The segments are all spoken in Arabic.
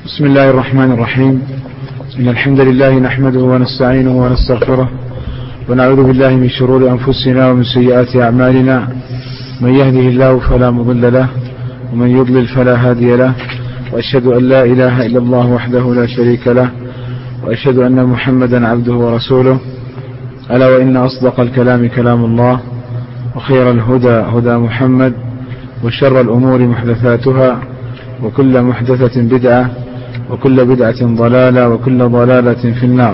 بسم الله الرحمن الرحيم. إن الحمد لله نحمده ونستعينه ونستغفره ونعوذ بالله من شرور أنفسنا ومن سيئات أعمالنا. من يهده الله فلا مضل له ومن يضلل فلا هادي له، وأشهد أن لا إله إلا الله وحده لا شريك له، وأشهد أن محمدا عبده ورسوله. ألا وإن أصدق الكلام كلام الله، وخير الهدى هدى محمد، وشر الأمور محدثاتها، وكل محدثة بدعة، وكل بدعة ضلالة، وكل ضلالة في النار.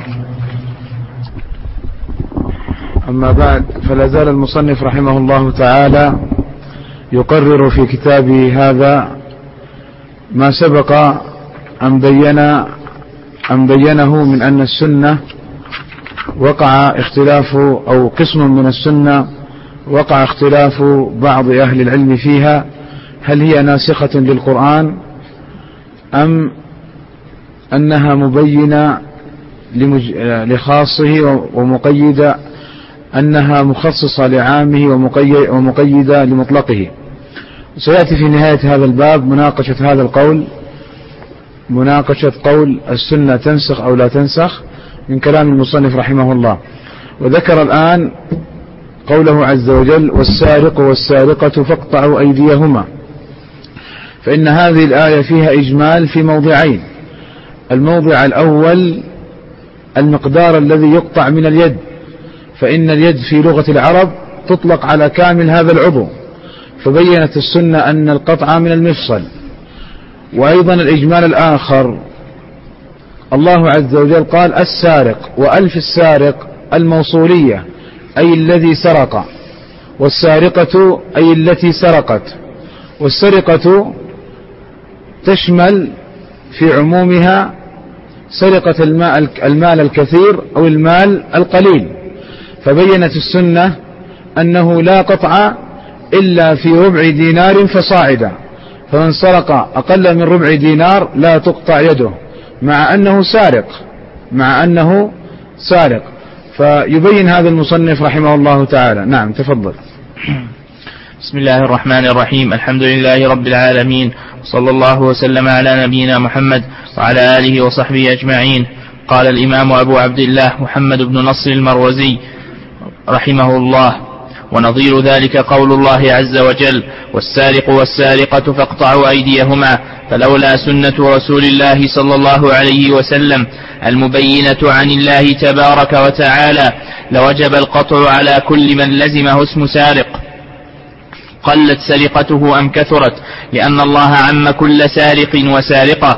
أما بعد، فلا زال المصنف رحمه الله تعالى يقرر في كتابه هذا ما سبق أن بينه من أن السنة وقع اختلاف، أو قسم من السنة وقع اختلاف بعض أهل العلم فيها، هل هي ناسخة للقرآن أم أنها مبينة لخاصه ومقيدة، أنها مخصصة لعامه ومقيدة لمطلقه. سيأتي في نهاية هذا الباب مناقشة هذا القول، مناقشة قول السنة تنسخ أو لا تنسخ من كلام المصنف رحمه الله. وذكر الآن قوله عز وجل: والسارق والسارقة فاقطعوا أيديهما. فإن هذه الآية فيها إجمال في موضعين. الموضع الأول المقدار الذي يقطع من اليد، فإن اليد في لغة العرب تطلق على كامل هذا العضو، فبينت السنة أن القطع من المفصل. وأيضا الإجمال الآخر، الله عز وجل قال: السارق، وألف السارق الموصولية أي الذي سرق، والسارقة أي التي سرقت. والسرقة تشمل في عمومها سرقة المال الكثير أو المال القليل. فبينت السنة أنه لا قطع إلا في ربع دينار فصاعدا، فمن سرق أقل من ربع دينار لا تقطع يده، مع أنه سارق. فيبين هذا المصنف رحمه الله تعالى. نعم، تفضل. بسم الله الرحمن الرحيم. الحمد لله رب العالمين، صلى الله وسلم على نبينا محمد وعلى آله وصحبه أجمعين. قال الإمام أبو عبد الله محمد بن نصر المروزي رحمه الله: ونظير ذلك قول الله عز وجل: والسارق والسارقة فاقطعوا أيديهما. فلولا سنة رسول الله صلى الله عليه وسلم المبينة عن الله تبارك وتعالى لوجب القطع على كل من لزمه اسم سارق، قلت سرقته أم كثرت، لأن الله عم كل سارق وسارقة،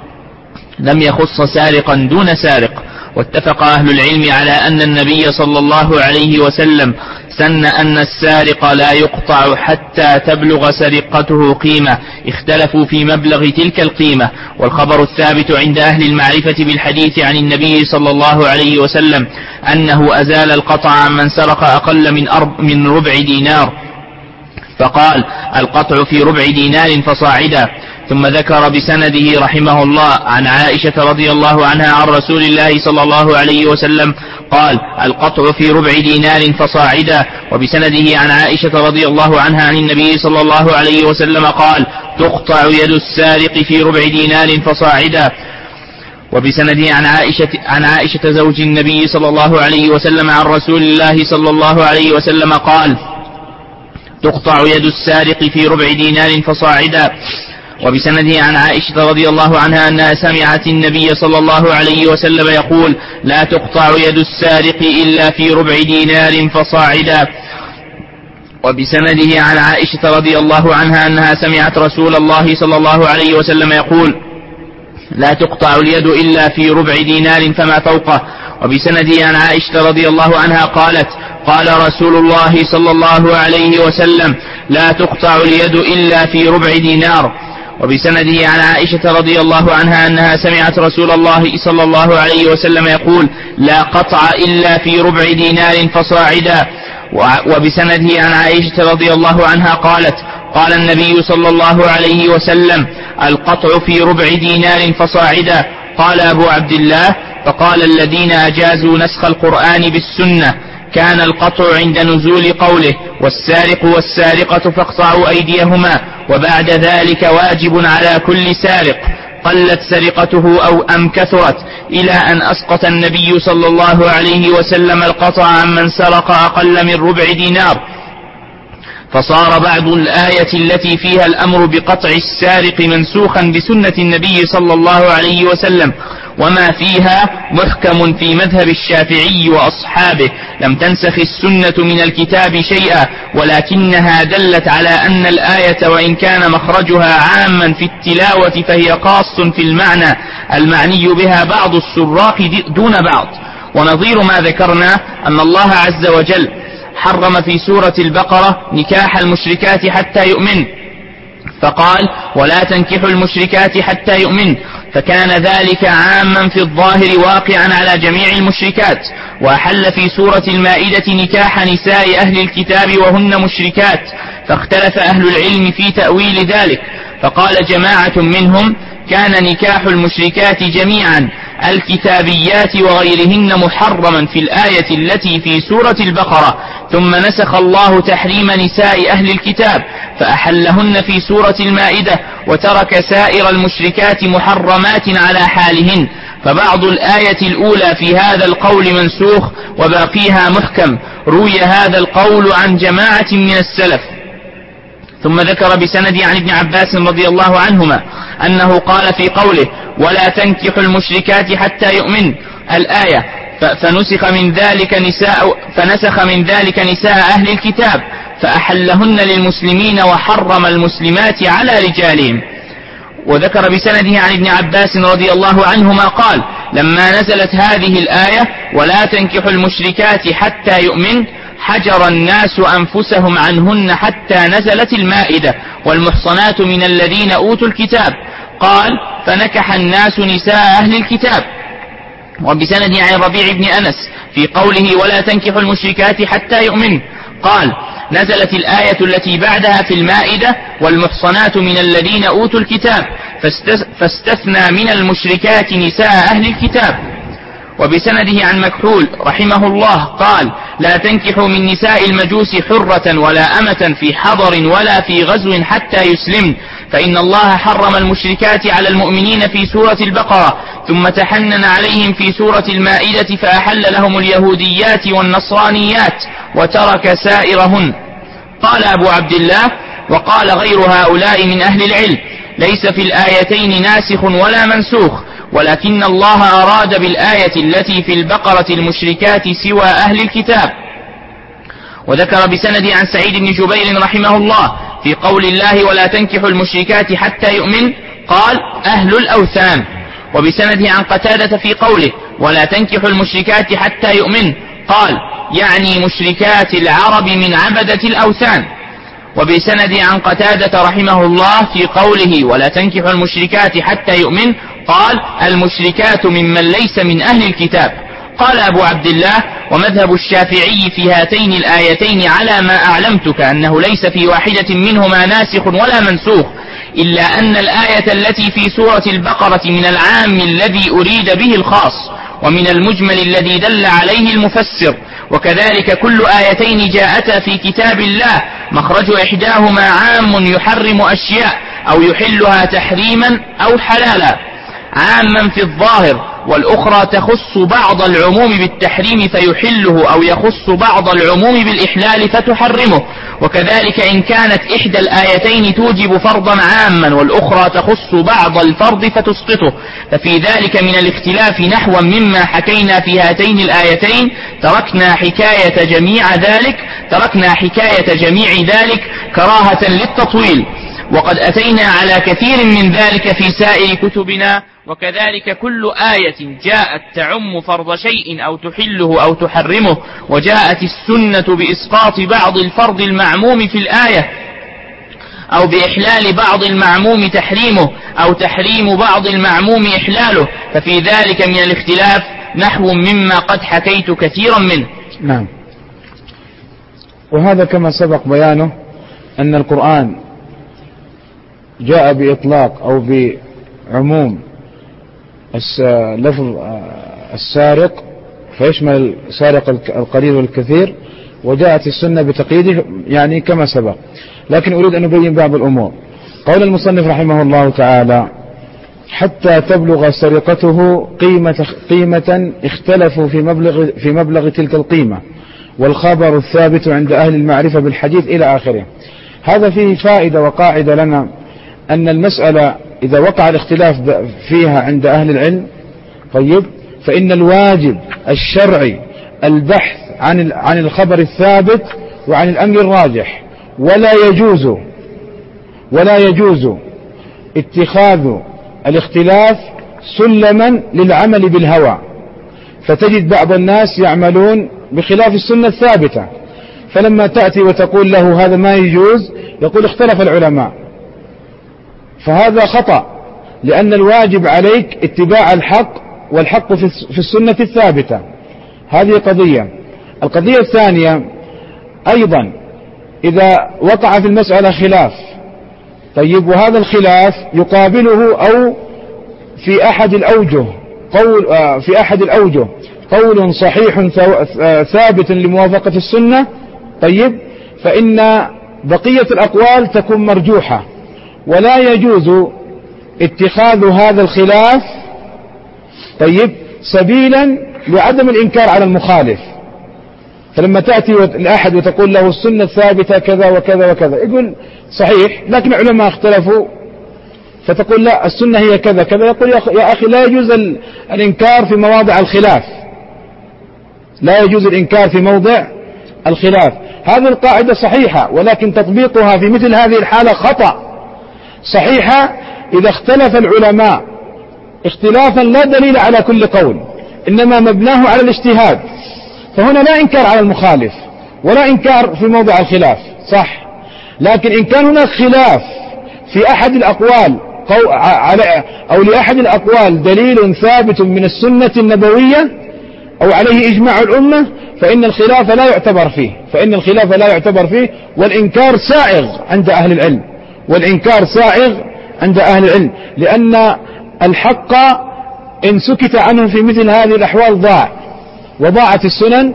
لم يخص سارقا دون سارق. واتفق أهل العلم على أن النبي صلى الله عليه وسلم سن أن السارق لا يقطع حتى تبلغ سرقته قيمة، اختلفوا في مبلغ تلك القيمة. والخبر الثابت عند أهل المعرفة بالحديث عن النبي صلى الله عليه وسلم أنه أزال القطع عن من سرق أقل من ربع دينار، فقال: القطع في ربع دينار فصاعدا. ثم ذكر بسنده رحمه الله عن عائشة رضي الله عنها عن رسول الله صلى الله عليه وسلم قال: القطع في ربع دينار فصاعدا. وبسنده عن عائشة رضي الله عنها عن النبي صلى الله عليه وسلم قال: تقطع يد السارق في ربع دينار فصاعدا. وبسنده عن عائشة زوج النبي صلى الله عليه وسلم عن رسول الله صلى الله عليه وسلم قال: تقطع يد السارق في ربع دينار فصاعدا. وبسنده عن عائشة رضي الله عنها أنها سمعت النبي صلى الله عليه وسلم يقول: لا تقطع يد السارق إلا في ربع دينار فصاعدا. وبسنده عن عائشة رضي الله عنها أنها سمعت رسول الله صلى الله عليه وسلم يقول: لا تقطع اليد إلا في ربع دينار فما فوقه. وبسنده عن عائشة رضي الله عنها قالت: قال رسول الله صلى الله عليه وسلم: لا تقطع اليد إلا في ربع دينار. وبسنده عن عائشة رضي الله عنها أنها سمعت رسول الله صلى الله عليه وسلم يقول: لا قطع إلا في ربع دينار فصاعدا. وبسنده عن عائشة رضي الله عنها قالت: قال النبي صلى الله عليه وسلم: القطع في ربع دينار فصاعدا. قال أبو عبد الله: فقال الذين أجازوا نسخ القرآن بالسنة كان القطع عند نزول قوله: والسارق والسارقة فاقطعوا أيديهما، وبعد ذلك واجب على كل سارق. قلت سرقته أو أم كثرت، إلى أن أسقط النبي صلى الله عليه وسلم القطع عمن سرق أقل من ربع دينار، فصار بعض الآية التي فيها الأمر بقطع السارق منسوخا بسنة النبي صلى الله عليه وسلم، وما فيها محكم في مذهب الشافعي وأصحابه، لم تنسخ السنة من الكتاب شيئا، ولكنها دلت على أن الآية وإن كان مخرجها عاما في التلاوة فهي خاص في المعنى المعني بها بعض السراق دون بعض. ونظير ما ذكرنا أن الله عز وجل حرم في سورة البقرة نكاح المشركات حتى يؤمن، فقال ولا تنكحوا المشركات حتى يؤمن، فكان ذلك عاما في الظاهر واقعا على جميع المشركات. وأحل في سورة المائدة نكاح نساء أهل الكتاب وهن مشركات، فاختلف أهل العلم في تأويل ذلك، فقال جماعة منهم كان نكاح المشركات جميعا الكتابيات وغيرهن محرما في الآية التي في سورة البقرة، ثم نسخ الله تحريم نساء أهل الكتاب فأحلهن في سورة المائدة، وترك سائر المشركات محرمات على حالهن، فبعض الآية الأولى في هذا القول منسوخ وباقيها محكم. روي هذا القول عن جماعة من السلف. ثم ذكر بسند عن ابن عباس رضي الله عنهما أنه قال في قوله ولا تنكحوا المشركات حتى يؤمن الآية، فنسخ من ذلك نساء أهل الكتاب فأحلهن للمسلمين وحرم المسلمات على رجالهم. وذكر بسنده عن ابن عباس رضي الله عنهما قال لما نزلت هذه الآية ولا تنكحوا المشركات حتى يؤمن حجر الناس أنفسهم عنهن حتى نزلت المائدة والمحصنات من الذين أوتوا الكتاب، قال فنكح الناس نساء أهل الكتاب. وبسند عن ربيع بن أنس في قوله ولا تنكحوا المشركات حتى يؤمن قال نزلت الآية التي بعدها في المائدة والمحصنات من الذين أوتوا الكتاب، فاستثنى من المشركات نساء أهل الكتاب. وبسنده عن مكحول رحمه الله قال لا تنكحوا من نساء المجوس حرة ولا أمة في حضر ولا في غزو حتى يسلمن، فإن الله حرم المشركات على المؤمنين في سورة البقرة، ثم تحنن عليهم في سورة المائدة فأحل لهم اليهوديات والنصرانيات وترك سائرهن. قال أبو عبد الله وقال غير هؤلاء من أهل العلم ليس في الآيتين ناسخ ولا منسوخ، ولكن الله أراد بالآية التي في البقرة المشركات سوى أهل الكتاب. وذكر بسند عن سعيد بن جبير رحمه الله في قول الله ولا تنكحوا المشركات حتى يؤمن قال أهل الأوثان. وبسنده عن قتادة في قوله ولا تنكحوا المشركات حتى يؤمن قال يعني مشركات العرب من عبدة الأوثان. وبسند عن قتادة رحمه الله في قوله ولا تنكحوا المشركات حتى يؤمن قال المشركات ممن ليس من أهل الكتاب. قال أبو عبد الله ومذهب الشافعي في هاتين الآيتين على ما أعلمتك أنه ليس في واحدة منهما ناسخ ولا منسوخ، إلا أن الآية التي في سورة البقرة من العام الذي أريد به الخاص ومن المجمل الذي دل عليه المفسر، وكذلك كل آيتين جاءتا في كتاب الله مخرج إحداهما عام يحرم أشياء أو يحلها تحريما أو حلالا عاما في الظاهر، والأخرى تخص بعض العموم بالتحريم فيحله أو يخص بعض العموم بالإحلال فتحرمه. وكذلك إن كانت إحدى الآيتين توجب فرضا عاما والأخرى تخص بعض الفرض فتسقطه، ففي ذلك من الاختلاف نحو مما حكينا في هاتين الآيتين تركنا حكاية جميع ذلك كراهة للتطويل، وقد أتينا على كثير من ذلك في سائر كتبنا. وكذلك كل آية جاءت تعم فرض شيء أو تحله أو تحرمه، وجاءت السنة بإسقاط بعض الفرض المعموم في الآية أو بإحلال بعض المعموم تحريمه أو تحريم بعض المعموم إحلاله، ففي ذلك من الاختلاف نحو مما قد حكيت كثيرا منه. نعم. وهذا كما سبق بيانه أن القرآن جاء بإطلاق أو بعموم لفظ السارق فيشمل السارق القليل والكثير، وجاءت السنة بتقييده يعني كما سبق. لكن أريد أن أبين بعض الأمور. قول المصنف رحمه الله تعالى حتى تبلغ سرقته قيمة اختلفوا في مبلغ تلك القيمة، والخبر الثابت عند أهل المعرفة بالحديث إلى آخره. هذا فيه فائدة وقاعدة لنا، أن المسألة إذا وقع الاختلاف فيها عند أهل العلم طيب، فإن الواجب الشرعي البحث عن الخبر الثابت وعن الأمر الراجح، ولا يجوز اتخاذ الاختلاف سلما للعمل بالهوى، فتجد بعض الناس يعملون بخلاف السنة الثابتة، فلما تأتي وتقول له هذا ما يجوز يقول اختلف العلماء، فهذا خطأ، لأن الواجب عليك اتباع الحق، والحق في السنة الثابتة. هذه قضية. القضية الثانية أيضا، إذا وقع في المسألة خلاف طيب، وهذا الخلاف يقابله أو في أحد الأوجه قول صحيح ثابت لموافقة السنة طيب، فإن بقية الأقوال تكون مرجوحة، ولا يجوز اتخاذ هذا الخلاف طيب سبيلا لعدم الإنكار على المخالف. فلما تأتي الأحد وتقول له السنة الثابتة كذا وكذا وكذا، يقول صحيح لكن العلماء اختلفوا، فتقول لا السنة هي كذا كذا، يقول يا أخي لا يجوز الإنكار في مواضع الخلاف، لا يجوز الإنكار في موضع الخلاف. هذه القاعدة صحيحة، ولكن تطبيقها في مثل هذه الحالة خطأ. صحيحة إذا اختلف العلماء اختلافا لا دليل على كل قول، إنما مبناه على الاجتهاد، فهنا لا إنكار على المخالف ولا إنكار في موضع الخلاف صح. لكن إن كان هناك خلاف في أحد الأقوال أو لأحد الأقوال دليل ثابت من السنة النبوية أو عليه إجماع الأمة، فإن الخلاف لا يعتبر فيه، والإنكار سائغ عند أهل العلم، لأن الحق إن سكت عنه في مثل هذه الأحوال وضاعت السنن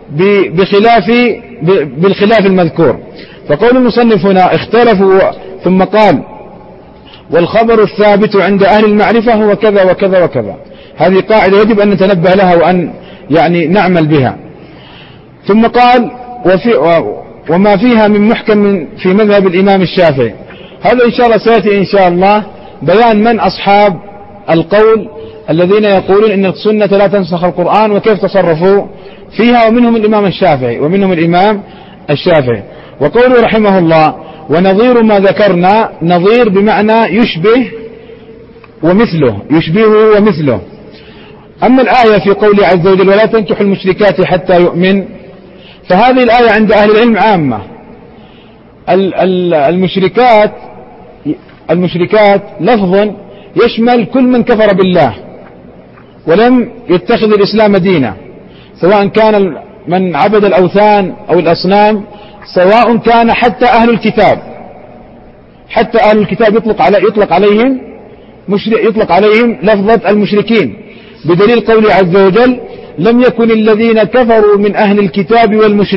بالخلاف المذكور. فقول المصنف هنا اختلفوا، ثم قال والخبر الثابت عند أهل المعرفة هو كذا وكذا وكذا. هذه قاعدة يجب أن نتنبه لها وأن نعمل بها. ثم قال وما فيها من محكم في مذهب الإمام الشافعي. هذا إن شاء الله سيأتي إن شاء الله بيان من أصحاب القول الذين يقولون إن السنة لا تنسخ القرآن وكيف تصرفوا فيها، ومنهم الإمام الشافعي. وقوله رحمه الله ونظير ما ذكرنا، نظير بمعنى يشبهه ومثله. أما الآية في قوله عز وجل ولا تنكحوا المشركات حتى يؤمن، فهذه الآية عند أهل العلم عامة. المشركات لفظ يشمل كل من كفر بالله ولم يتخذ الإسلام دينا، سواء كان من عبد الأوثان أو الأصنام، سواء كان حتى أهل الكتاب يطلق عليهم لفظة المشركين، بدليل قوله عز وجل لم يكن الذين كفروا من أهل الكتاب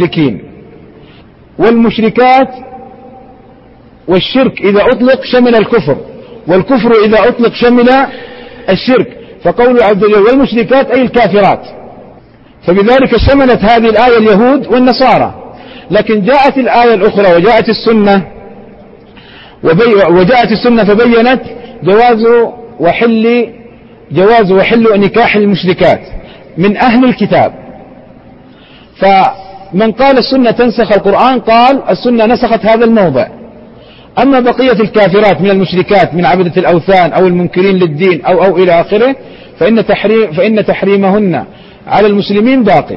والمشركات. والشرك إذا أطلق شمل الكفر، والكفر إذا أطلق شمل الشرك، فقوله عز وجل والمشركات أي الكافرات، فبذلك شملت هذه الآية اليهود والنصارى. لكن جاءت الآية الأخرى وجاءت السنة فبينت جواز وحل نكاح المشركات من أهل الكتاب. فمن قال السنة تنسخ القرآن قال السنة نسخت هذا الموضع. أما بقية الكافرات من المشركات من عبدة الأوثان أو المنكرين للدين أو إلى آخره، فإن تحريمهن على المسلمين باقي.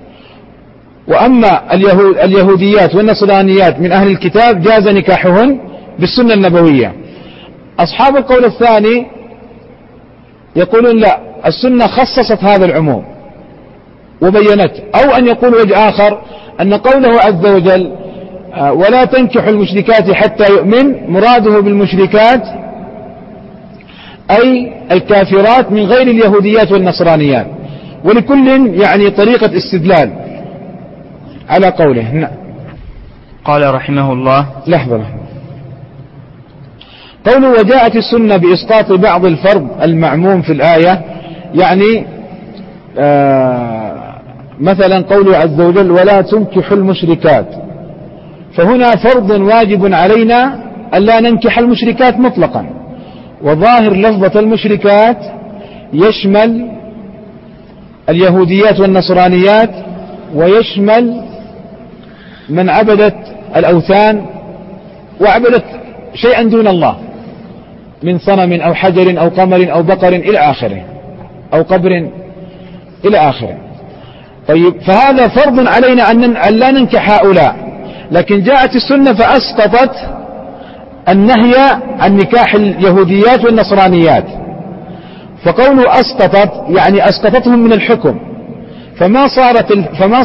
وأما اليهوديات والنصرانيات من أهل الكتاب جاز نكاحهن بالسنة النبوية. أصحاب القول الثاني يقولون لا، السنة خصصت هذا العموم وبينت، أو أن يقول وجه آخر أن قوله عز وجل ولا تنكحوا المشركات حتى يؤمن، مراده بالمشركات أي الكافرات من غير اليهوديات والنصرانيات، ولكل طريقة استدلال على قوله. قال رحمه الله لحظة قوله وجاءت السنة بإسقاط بعض الفرض المعموم في الآية، يعني مثلا قوله عز وجل ولا تنكحوا المشركات، فهنا فرض واجب علينا ألا ننكح المشركات مطلقا، وظاهر لفظة المشركات يشمل اليهوديات والنصرانيات، ويشمل من عبدت الأوثان وعبدت شيئا دون الله من صنم أو حجر أو قمر أو بقر إلى آخره أو قبر إلى آخره. طيب، فهذا فرض علينا أن لا ننكح هؤلاء، لكن جاءت السنة فأسقطت النهي عن نكاح اليهوديات والنصرانيات. فقوله أسقطت يعني أسقطتهم من الحكم، فما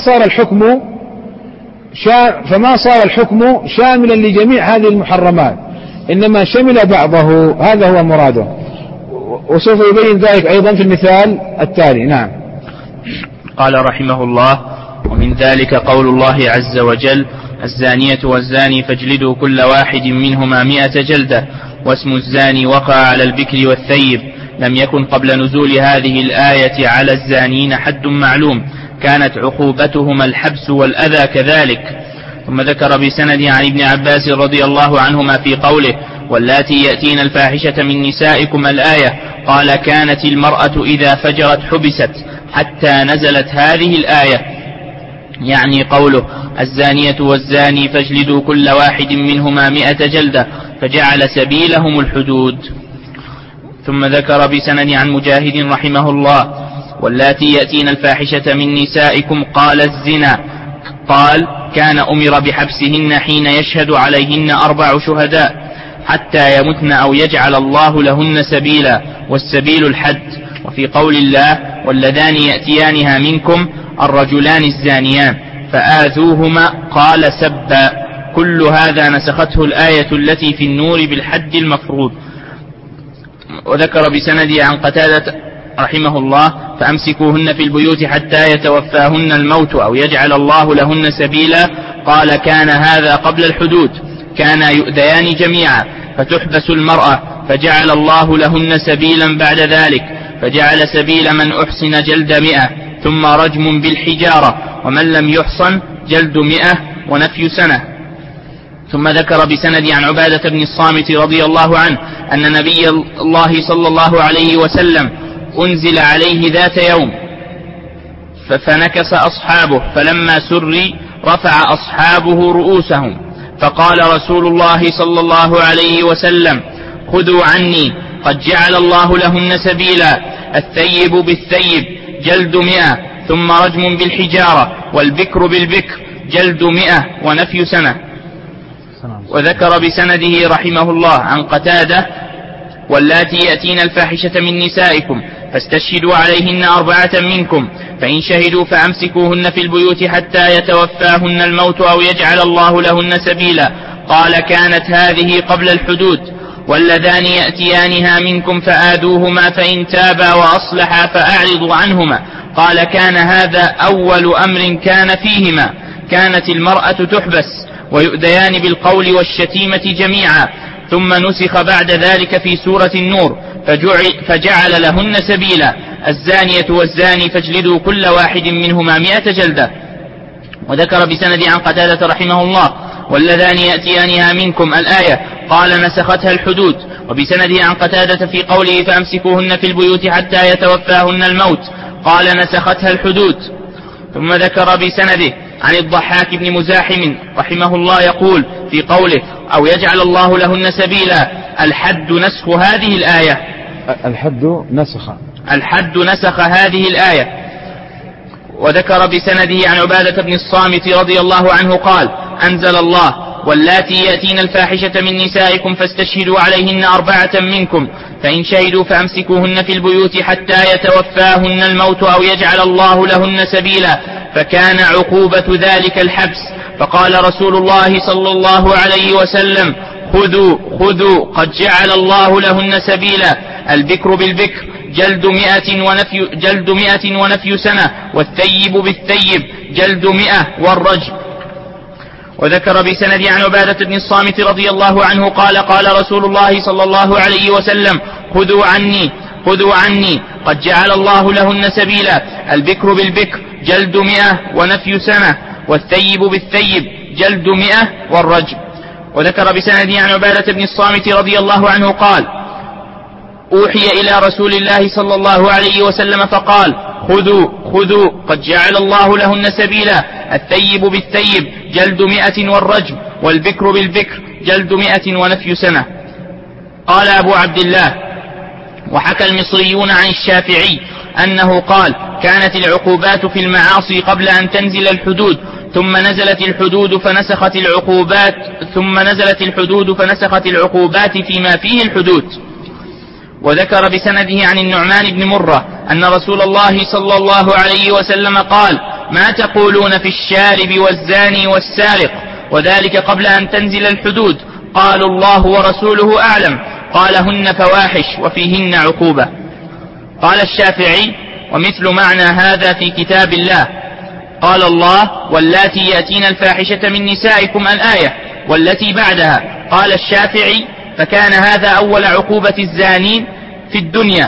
صار الحكم شاملا لجميع هذه المحرمات، إنما شمل بعضه، هذا هو مراده، وسوف يبين ذلك أيضا في المثال التالي. نعم. قال رحمه الله: ومن ذلك قول الله عز وجل: الزانية والزاني فاجلدوا كل واحد منهما 100 جلدة. واسم الزاني وقع على البكر والثيب. لم يكن قبل نزول هذه الآية على الزانين حد معلوم، كانت عقوبتهما الحبس والأذى كذلك. ثم ذكر بسند عن ابن عباس رضي الله عنهما في قوله: واللاتي يأتين الفاحشة من نسائكم الآية، قال: كانت المرأة إذا فجرت حبست حتى نزلت هذه الآية، يعني قوله: الزانية والزاني فاجلدوا كل واحد منهما 100 جلدة، فجعل سبيلهم الحدود. ثم ذكر بسند عن مجاهد رحمه الله: واللاتي يأتين الفاحشة من نسائكم، قال: الزنا، قال: كان أمر بحبسهن حين يشهد عليهن 4 شهداء حتى يمتن أو يجعل الله لهن سبيلا، والسبيل الحد. وفي قول الله: واللذان يأتيانها منكم الرجلان الزانيان فآذوهما، قال: سبا. كل هذا نسخته الآية التي في النور بالحد المفروض. وذكر بسنده عن قتادة رحمه الله: فأمسكوهن في البيوت حتى يتوفاهن الموت أو يجعل الله لهن سبيلا. قال: كان هذا قبل الحدود، كانا يؤذيان جميعا، فتحبس المرأة، فجعل الله لهن سبيلا بعد ذلك، فجعل سبيل من أحسن جلد 100 ثم رجم بالحجارة، ومن لم يحصن جلد 100 ونفي سنة. ثم ذكر بسند عن عبادة بن الصامت رضي الله عنه أن نبي الله صلى الله عليه وسلم أنزل عليه ذات يوم فنكس أصحابه، فلما سري رفع أصحابه رؤوسهم، فقال رسول الله صلى الله عليه وسلم: خذوا عني، قد جعل الله لهن سبيلا، الثيب بالثيب جلد 100 ثم رجم بالحجارة، والبكر بالبكر جلد 100 ونفي سنة. وذكر بسنده رحمه الله عن قتادة: واللاتي يأتين الفاحشة من نسائكم فاستشهدوا عليهن 4 منكم، فإن شهدوا فأمسكوهن في البيوت حتى يتوفاهن الموت أو يجعل الله لهن سبيلا. قال: كانت هذه قبل الحدود. واللذان يأتيانها منكم فآذوهما، فإن تابا وأصلحا فأعرضوا عنهما. قال: كان هذا أول أمر كان فيهما، كانت المرأة تحبس ويؤذيان بالقول والشتيمة جميعا. ثم نسخ بعد ذلك في سورة النور فجعل لهن سبيلا: الزانية والزاني فاجلدوا كل واحد منهما 100 جلدة. وذكر بسند عن قتادة رحمه الله: واللذان يأتيانها منكم الآية، قال: نسختها الحدود. وبسنده عن قتادة في قوله: فأمسكوهن في البيوت حتى يتوفاهن الموت، قال: نسختها الحدود. ثم ذكر بسنده عن الضحاك بن مزاحم رحمه الله يقول في قوله: أو يجعل الله لهن سبيلا، الحد نسخ هذه الآية. الحد نسخ هذه الآية. وذكر بسنده عن عبادة بن الصامت رضي الله عنه قال: أنزل الله: واللاتي يأتين الفاحشة من نسائكم فاستشهدوا عليهن 4 منكم، فإن شهدوا فأمسكوهن في البيوت حتى يتوفاهن الموت أو يجعل الله لهن سبيلا، فكان عقوبة ذلك الحبس. فقال رسول الله صلى الله عليه وسلم: خذوا قد جعل الله لهن سبيلا، البكر بالبكر جلد 100 ونفي سنة، والثيب بالثيب جلد 100 والرجم. وذكر بسند عن عبادة بن الصامت رضي الله عنه قال قال رسول الله صلى الله عليه وسلم خذوا عني قد جعل الله لهن سبيلا البكر بالبكر جلد 100 ونفي سنة والثيب بالثيب جلد 100 والرجم. وذكر بسند عن عبادة بن الصامت رضي الله عنه قال أوحي إلى رسول الله صلى الله عليه وسلم فقال خذوا قد جعل الله لهن سبيلا الثيب بالثيب جلد 100 والرجم والبكر بالبكر جلد 100 ونفي سنة. قال أبو عبد الله وحكى المصريون عن الشافعي أنه قال كانت العقوبات في المعاصي قبل أن تنزل الحدود ثم نزلت الحدود فنسخت العقوبات فيما فيه الحدود. وذكر بسنده عن النعمان بن مرة أن رسول الله صلى الله عليه وسلم قال ما تقولون في الشارب والزاني والسارق وذلك قبل أن تنزل الحدود؟ قالوا الله ورسوله أعلم. قال هن فواحش وفيهن عقوبة. قال الشافعي ومثل معنى هذا في كتاب الله قال الله واللاتي يأتين الفاحشة من نسائكم الآية والتي بعدها. قال الشافعي فكان هذا أول عقوبة الزانين في الدنيا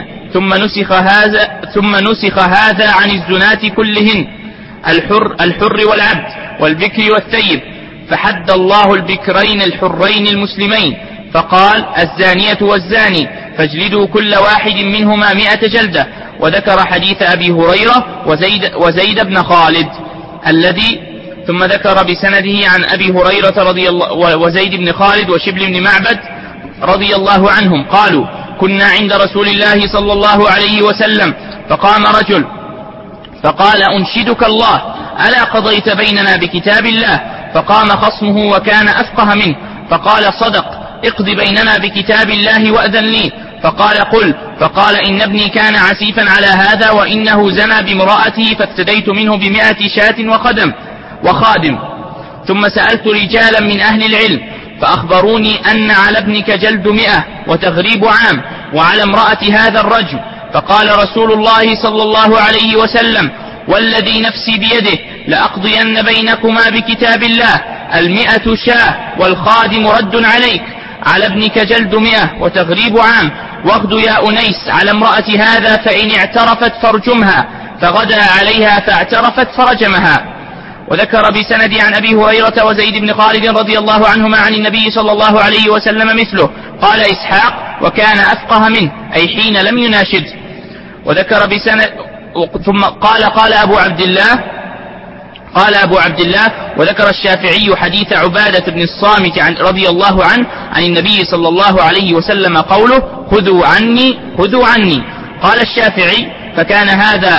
ثم نسخ هذا عن الزنات كلهن الحر والعبد والبكر والثيب فحد الله البكرين الحرين المسلمين فقال الزانية والزاني فاجلدوا كل واحد منهما 100 جلدة. وذكر حديث أبي هريرة وزيد بن خالد الذي ثم ذكر بسنده عن أبي هريرة وزيد بن خالد وشبل بن معبد رضي الله عنهم قالوا كنا عند رسول الله صلى الله عليه وسلم فقام رجل فقال أنشدك الله ألا قضيت بيننا بكتاب الله؟ فقام خصمه وكان أفقه منه فقال صدق اقض بيننا بكتاب الله وأذن لي. فقال قل. فقال إن ابني كان عسيفا على هذا وإنه زنى بامرأته فافتديت منه ب100 شاة وخادم. ثم سألت رجالا من أهل العلم فأخبروني أن على ابنك جلد 100 وتغريب عام وعلى امرأة هذا الرجل. فقال رسول الله صلى الله عليه وسلم والذي نفسي بيده لأقضين بينكما بكتاب الله 100 شاة والخادم رد عليك. على ابنك جلد 100 وتغريب عام واغد يا أنيس على امرأة هذا فإن اعترفت فارجمها فغدا عليها فاعترفت فرجمها. وذكر بسند عن أبي هريرة وزيد بن خالد رضي الله عنهما عن النبي صلى الله عليه وسلم مثله. قال إسحاق وكان أفقه منه أي حين لم يناشد. وذكر بسند ثم قال أبو عبد الله وذكر الشافعي حديث عبادة بن الصامت رضي الله عنه عن النبي صلى الله عليه وسلم قوله خذوا عني. قال الشافعي فكان هذا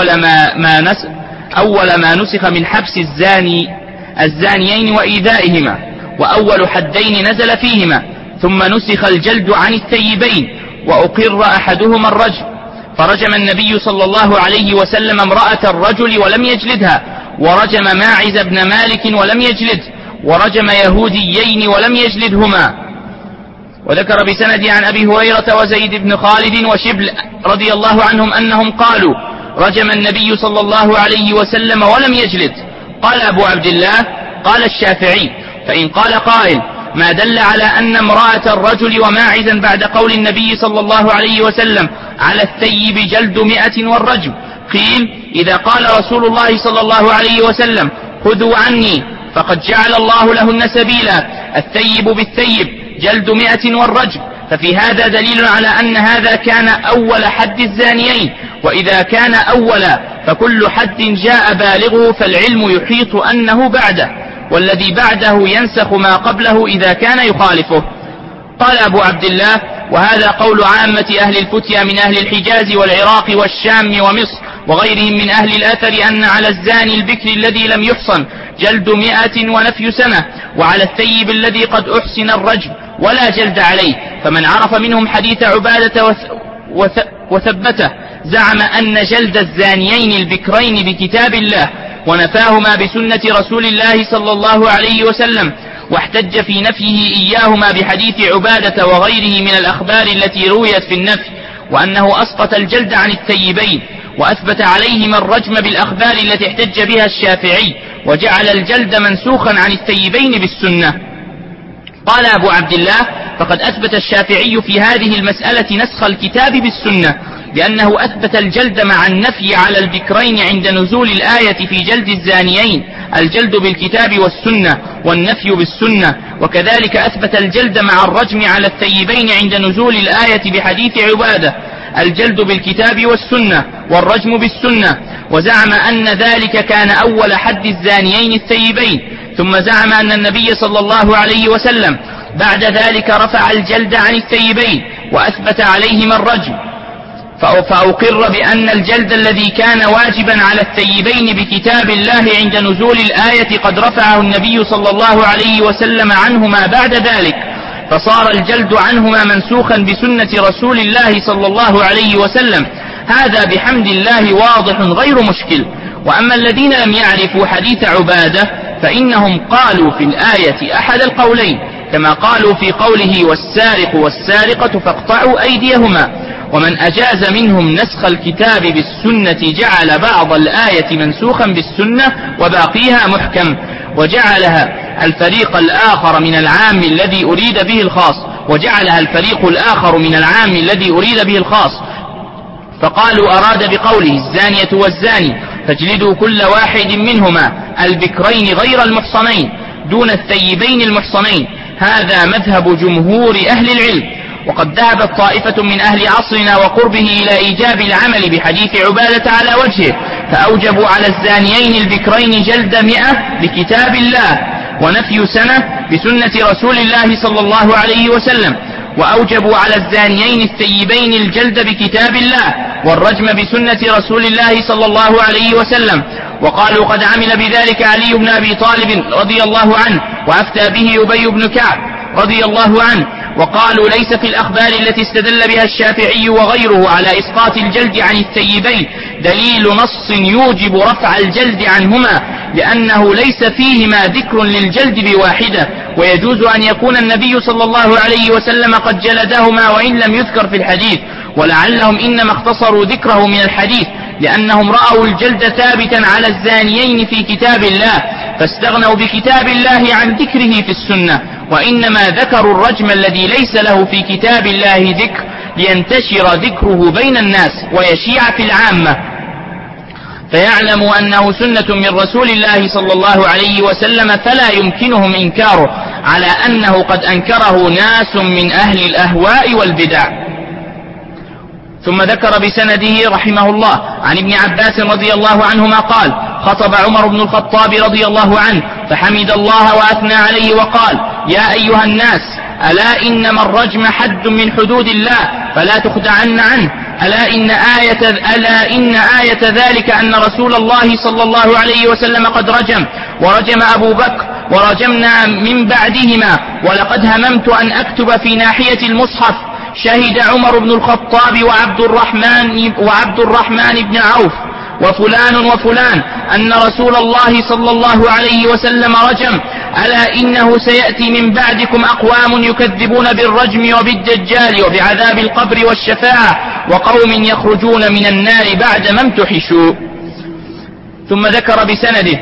أول ما نسخ من حبس الزانيين وإيذائهما وأول حدين نزل فيهما. ثم نسخ الجلد عن الثيبين وأقر أحدهما الرجم فرجم النبي صلى الله عليه وسلم امرأة الرجل ولم يجلدها ورجم ماعز بن مالك ولم يجلده ورجم يهوديين ولم يجلدهما. وذكر بسند عن أبي هريرة وزيد بن خالد وشبل رضي الله عنهم أنهم قالوا رجم النبي صلى الله عليه وسلم ولم يجلد. قال أبو عبد الله قال الشافعي فإن قال قائل ما دل على أن امرأة الرجل وماعزا بعد قول النبي صلى الله عليه وسلم على الثيب جلد 100 والرجم؟ قيل إذا قال رسول الله صلى الله عليه وسلم خذوا عني فقد جعل الله لهن سبيلا الثيب بالثيب جلد 100 والرجم ففي هذا دليل على أن هذا كان أول حد الزانيين. وإذا كان أولا فكل حد جاء بالغه فالعلم يحيط أنه بعده والذي بعده ينسخ ما قبله إذا كان يخالفه. قال أبو عبد الله وهذا قول عامة أهل الفتيا من أهل الحجاز والعراق والشام ومصر وغيرهم من أهل الأثر أن على الزاني البكر الذي لم يحصن جلد 100 ونفي سنة وعلى الثيب الذي قد أحسن الرجم ولا جلد عليه. فمن عرف منهم حديث عبادة وثبته زعم أن جلد الزانيين البكرين بكتاب الله ونفاهما بسنة رسول الله صلى الله عليه وسلم واحتج في نفيه إياهما بحديث عبادة وغيره من الأخبار التي رويت في النفي وأنه أسقط الجلد عن الثيبين وأثبت عليهما الرجم بالأخبار التي احتج بها الشافعي وجعل الجلد منسوخا عن الثيبين بالسنة. قال أبو عبد الله: فقد أثبت الشافعي في هذه المسألة نسخ الكتاب بالسنة، لأنه أثبت الجلد مع النفي على البكرين عند نزول الآية في جلد الزانيين، الجلد بالكتاب والسنة والنفي بالسنة. وكذلك أثبت الجلد مع الرجم على الثيبين عند نزول الآية بحديث عبادة، الجلد بالكتاب والسنة والرجم بالسنة. وزعم أن ذلك كان أول حد الزانيين الثيبين، ثم زعم أن النبي صلى الله عليه وسلم بعد ذلك رفع الجلد عن الثيبين وأثبت عليهما الرجم، فأقر بأن الجلد الذي كان واجبا على الثيبين بكتاب الله عند نزول الآية قد رفعه النبي صلى الله عليه وسلم عنهما بعد ذلك، فصار الجلد عنهما منسوخا بسنة رسول الله صلى الله عليه وسلم. هذا بحمد الله واضح غير مشكل. وأما الذين لم يعرفوا حديث عبادة فإنهم قالوا في الآية أحد القولين، كما قالوا في قوله: والسارق والسارقة فاقطعوا أيديهما. ومن أجاز منهم نسخ الكتاب بالسنة جعل بعض الآية منسوخا بالسنة وباقيها محكم، وجعلها الفريق الآخر من العام الذي أريد به الخاص فقالوا أراد بقوله الزانية والزاني فاجلدوا كل واحد منهما البكرين غير المحصنين دون الثيبين المحصنين. هذا مذهب جمهور أهل العلم. وقد ذهبت طائفة من أهل عصرنا وقربه إلى إيجاب العمل بحديث عبادة على وجهه، فأوجبوا على الزانيين البكرين جلد 100 بكتاب الله، ونفي سنة بسنة رسول الله صلى الله عليه وسلم، وأوجبوا على الزانيين الثيبين الجلد بكتاب الله والرجم بسنة رسول الله صلى الله عليه وسلم. وقالوا قد عمل بذلك علي بن أبي طالب رضي الله عنه، وأفتى به أبي بن كعب رضي الله عنه. وقالوا ليس في الأخبار التي استدل بها الشافعي وغيره على إسقاط الجلد عن الثيبين دليل نص يوجب رفع الجلد عنهما، لأنه ليس فيهما ذكر للجلد بواحدة، ويجوز أن يكون النبي صلى الله عليه وسلم قد جلدهما وإن لم يذكر في الحديث، ولعلهم إنما اختصروا ذكره من الحديث لأنهم رأوا الجلد ثابتا على الزانيين في كتاب الله فاستغنوا بكتاب الله عن ذكره في السنة، وإنما ذكروا الرجم الذي ليس له في كتاب الله ذكر لينتشر ذكره بين الناس ويشيع في العامة، فيعلموا أنه سنة من رسول الله صلى الله عليه وسلم، فلا يمكنهم إنكاره على أنه قد أنكره ناس من أهل الأهواء والبدع. ثم ذكر بسنده رحمه الله عن ابن عباس رضي الله عنهما قال: خطب عمر بن الخطاب رضي الله عنه فحمد الله وأثنى عليه وقال: يا أيها الناس، ألا إنما الرجم حد من حدود الله فلا تخدعن عنه. ألا إن آية ذلك أن رسول الله صلى الله عليه وسلم قد ورجم أبو بكر ورجمنا من بعدهما، ولقد هممت أن أكتب في ناحية المصحف: شهد عمر بن الخطاب وعبد الرحمن بن عوف وفلان وفلان أن رسول الله صلى الله عليه وسلم رجم. ألا إنه سيأتي من بعدكم أقوام يكذبون بالرجم وبالدجال وبعذاب القبر والشفاعة، وقوم يخرجون من النار بعد ما امتحشوا. ثم ذكر بسنده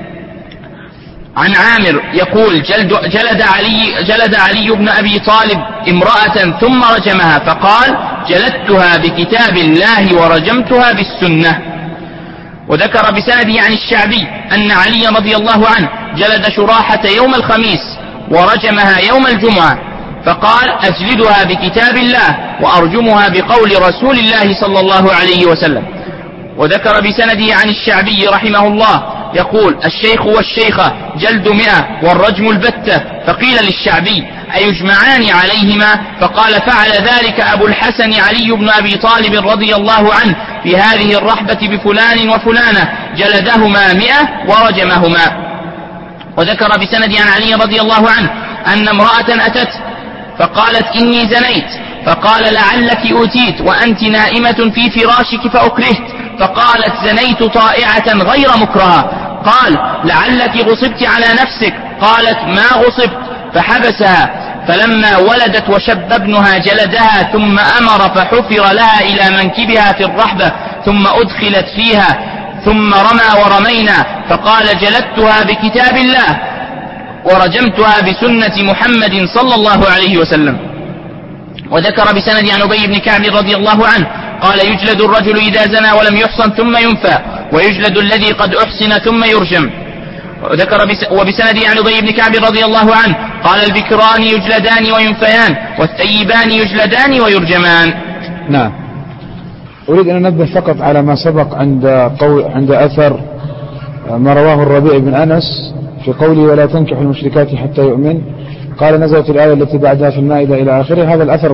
عن عامر يقول: جلد علي بن أبي طالب امرأة ثم رجمها، فقال: جلدتها بكتاب الله ورجمتها بالسنة. وذكر بسنده عن الشعبي أن علي رضي الله عنه جلد شراحة يوم الخميس ورجمها يوم الجمعة، فقال: أجلدها بكتاب الله وأرجمها بقول رسول الله صلى الله عليه وسلم. وذكر بسنده عن الشعبي رحمه الله يقول: الشيخ والشيخة جلد 100 والرجم البتة. فقيل للشعبي: أيجمعان عليهما؟ فقال: فعل ذلك أبو الحسن علي بن أبي طالب رضي الله عنه في هذه الرحبة بفلان وفلانة، جلدهما 100 ورجمهما. وذكر بسند عن علي رضي الله عنه أن امرأة أتت فقالت: إني زنيت، فقال: لعلك أوتيت وأنت نائمة في فراشك فأكرهت، فقالت: زنيت طائعة غير مكرهة. قال: لعلك غصبت على نفسك، قالت: ما غصبت، فحبسها، فلما ولدت وشب ابنها جلدها، ثم أمر فحفر لها إلى منكبها في الرحبة، ثم أدخلت فيها ثم رمى ورمينا، فقال جلدتها بكتاب الله ورجمتها بسنة محمد صلى الله عليه وسلم. وذكر بسند عن أبي بن كعب رضي الله عنه قال يجلد الرجل إذا زنى ولم يحصن ثم ينفى، ويجلد الذي قد أحسن ثم يرجم. وذكر وبسند عن أبي بن كعب رضي الله عنه قال البكران يجلدان وينفيان، والثيبان يجلدان ويرجمان. نعم. أريد أن أنبه فقط على ما سبق عند أثر ما رواه الربيع بن أنس في قوله ولا تنكحوا المشركات حتى يؤمن، قال نزلت الآية التي بعدها في المائدة إلى آخره. هذا الأثر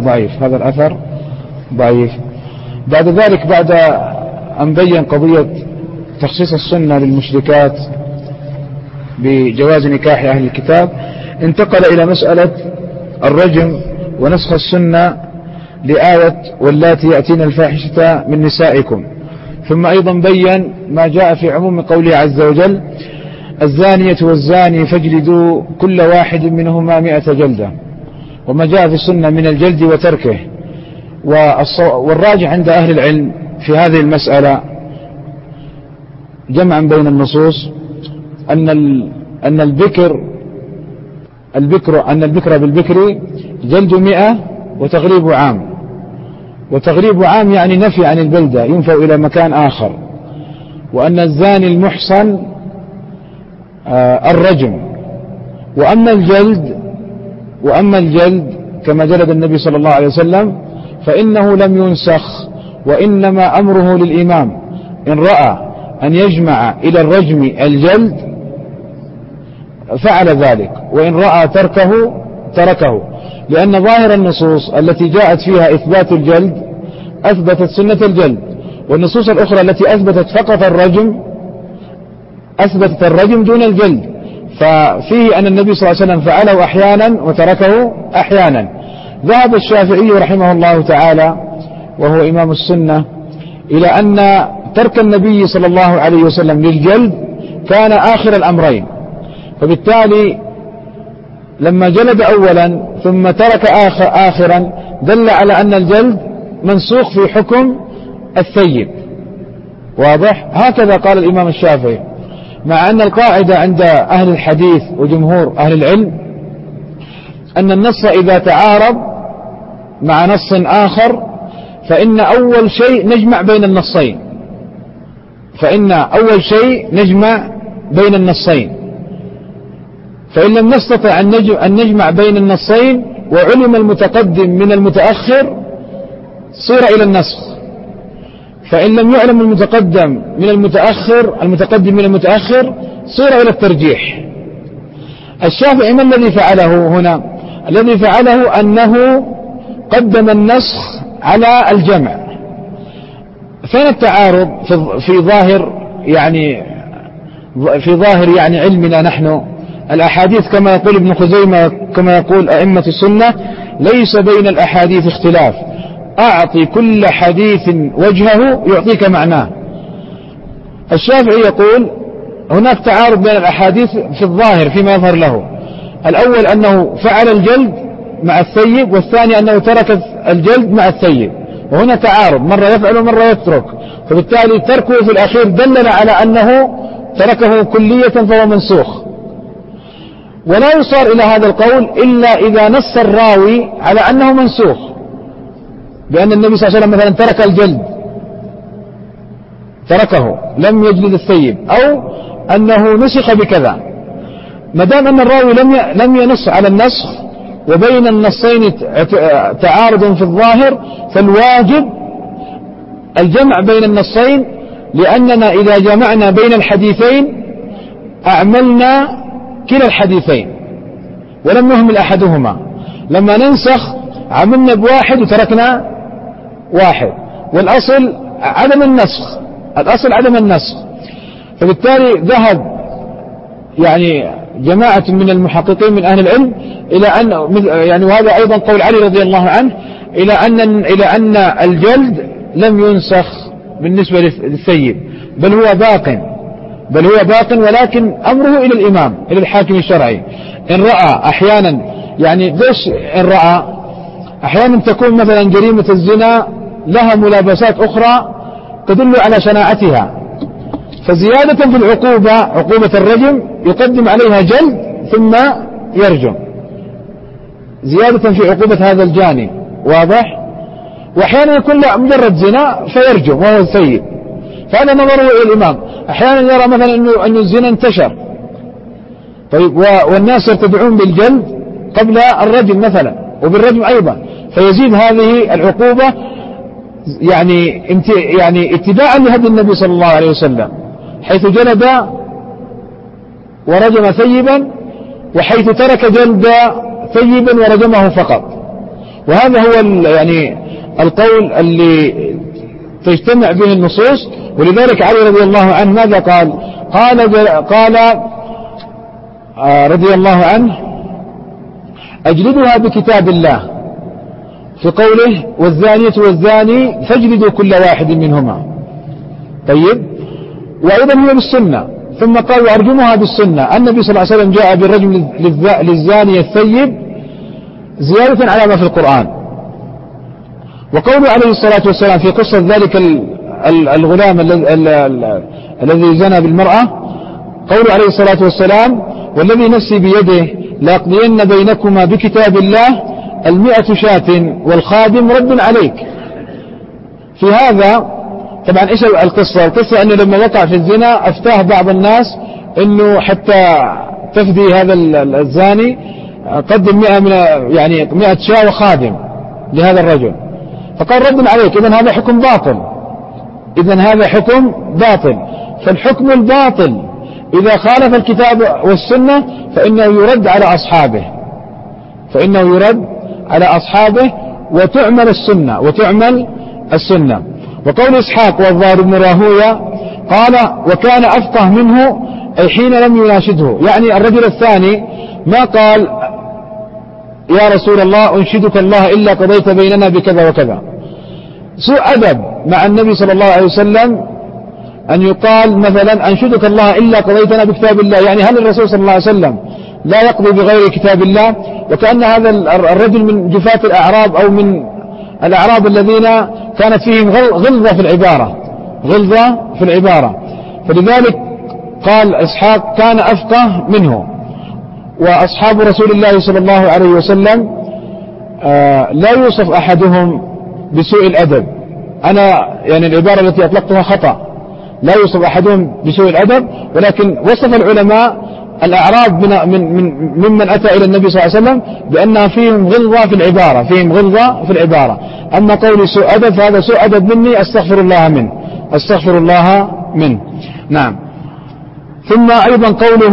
ضعيف. بعد ذلك، بعد أن بين قضية تخصيص السنة للمشركات بجواز نكاح أهل الكتاب، انتقل إلى مسألة الرجم ونسخ السنة لآية واللاتي يأتين الفاحشة من نسائكم. ثم أيضا بين ما جاء في عموم قوله عز وجل الزانية والزاني فاجلدوا كل واحد منهما 100 جلدة، وما جاء في السنة من الجلد وتركه. والراجع عند أهل العلم في هذه المسألة جمعا بين النصوص أن البكر بالبكر جلد 100 وتغريب عام. وتغريب عام يعني نفي عن البلدة، ينفى إلى مكان آخر. وأن الزاني المحصن الرجم. وأما الجلد كما جلد النبي صلى الله عليه وسلم فإنه لم ينسخ، وإنما أمره للإمام إن رأى أن يجمع إلى الرجم الجلد فعل ذلك، وإن رأى تركه، لأن ظاهر النصوص التي جاءت فيها إثبات الجلد أثبتت سنة الجلد، والنصوص الأخرى التي أثبتت فقط الرجم أثبتت الرجم دون الجلد. ففيه أن النبي صلى الله عليه وسلم فعله أحيانا وتركه أحيانا. ذهب الشافعي رحمه الله تعالى وهو إمام السنة إلى أن ترك النبي صلى الله عليه وسلم للجلد كان آخر الأمرين، فبالتالي لما جلد أولا ثم ترك آخرا دل على أن الجلد منسوخ في حكم الثيب. واضح؟ هكذا قال الإمام الشافعي، مع أن القاعدة عند أهل الحديث وجمهور أهل العلم أن النص إذا تعارض مع نص آخر فإن أول شيء نجمع بين النصين، فإن لم نستطع أن نجمع بين النصين وعلم المتقدم من المتأخر صير إلى النسخ، فإن لم يعلم المتقدم من المتأخر صير إلى الترجيح. الشافعي ما الذي فعله هنا؟ الذي فعله أنه قدم النسخ على الجمع. فين التعارض في ظاهر يعني علمنا نحن؟ الأحاديث كما يقول ابن خزيمة كما يقول أئمة السنة ليس بين الأحاديث اختلاف، أعطي كل حديث وجهه يعطيك معناه. الشافعي يقول هناك تعارض بين الأحاديث في الظاهر فيما يظهر له، الأول أنه فعل الجلد مع الثيب، والثاني أنه ترك الجلد مع الثيب، وهنا تعارض، مرة يفعل ومرة يترك، فبالتالي تركه في الأخير دلنا على أنه تركه كلية فهو منسوخ. ولا يصار إلى هذا القول إلا إذا نص الراوي على أنه منسوخ، بأن النبي صلى الله عليه وسلم مثلا ترك الجلد، تركه لم يجلد الثيب، أو أنه نسخ بكذا. ما دام أن الراوي لم ينص على النسخ وبين النصين تعارض في الظاهر، فالواجب الجمع بين النصين، لأننا إذا جمعنا بين الحديثين أعملنا كلا الحديثين ولم نهمل أحدهما. لما ننسخ عملنا بواحد وتركنا واحد، والأصل عدم النسخ. فبالتالي ذهب يعني جماعة من المحققين من أهل العلم إلى أن وهذا أيضا قول علي رضي الله عنه إلى أن الجلد لم ينسخ بالنسبة للثيب، بل هو باق، ولكن أمره إلى الإمام، إلى الحاكم الشرعي. إن رأى أحيانا أحيانا تكون مثلا جريمة الزنا لها ملابسات أخرى تدل على شناعتها، فزيادة في العقوبة، عقوبة الرجم يقدم عليها جلد ثم يرجم، زيادة في عقوبة هذا الجاني، واضح؟ وأحيانا يكون لا مجرد زنا فيرجم وهو الثيب، فهذا نظره إلى الإمام. أحيانا يرى مثلا أنه الزنا انتشر، طيب والناس يرتدعون بالجلد قبل الرجم مثلا وبالرجم أيضا، فيزيد هذه العقوبة يعني اتباعا لهدي النبي صلى الله عليه وسلم، حيث جلد ورجم ثيبا، وحيث ترك جلد ثيبا ورجمه فقط. وهذا هو يعني القول اللي تجتمع به النصوص. ولذلك علي رضي الله عنه ماذا قال رضي الله عنه: أجلدها بكتاب الله، في قوله: والزانية والزاني فاجلدوا كل واحد منهما. طيب، وأيضا هي بالسنة. ثم قال: وأرجمها بالسنة. النبي صلى الله عليه وسلم جاء بالرجم للزاني الثيب زيادة على ما في القرآن. وقوله عليه الصلاة والسلام في قصة ذلك الغلام الذي زنى بالمرأة، قوله عليه الصلاة والسلام: والذي نفسي بيده لأقضين بينكما بكتاب الله 100 شاة والخادم رد عليك. في هذا طبعا ايش القصة؟ القصة انه لما وقع في الزنا افتاه بعض الناس انه حتى تفدي هذا الزاني قدم 100 شاة وخادم لهذا الرجل، فقال رد عليك. اذن هذا حكم باطل. فالحكم الباطل إذا خالف الكتاب والسنة فإنه يرد على أصحابه وتعمل السنة. وقول إسحاق والظاهر بن راهوية قال: وكان أفقه منه، أي حين لم يناشده، يعني الرجل الثاني ما قال: يا رسول الله أنشدك الله إلا قضيت بيننا بكذا وكذا. سوء أدب مع النبي صلى الله عليه وسلم أن يقال مثلا: أنشدك الله إلا قضيتنا بكتاب الله، يعني هل الرسول صلى الله عليه وسلم لا يقضي بغير كتاب الله؟ وكأن هذا الرجل من جفاة الأعراب أو من الأعراب الذين كانت فيهم غلظة في العبارة. فلذلك قال إسحاق: كان أفقه منه. وأصحاب رسول الله صلى الله عليه وسلم لا يوصف أحدهم بسوء الأدب. يعني العبارة التي أطلقتها خطأ، لا يوصف أحدهم بسوء الأدب، ولكن وصف العلماء الأعراب ممن أتى إلى النبي صلى الله عليه وسلم بأنها فيهم غلظة في العبارة. أما قولي سوء أدب فهذا سوء أدب مني، أستغفر الله منه. نعم. ثم أيضا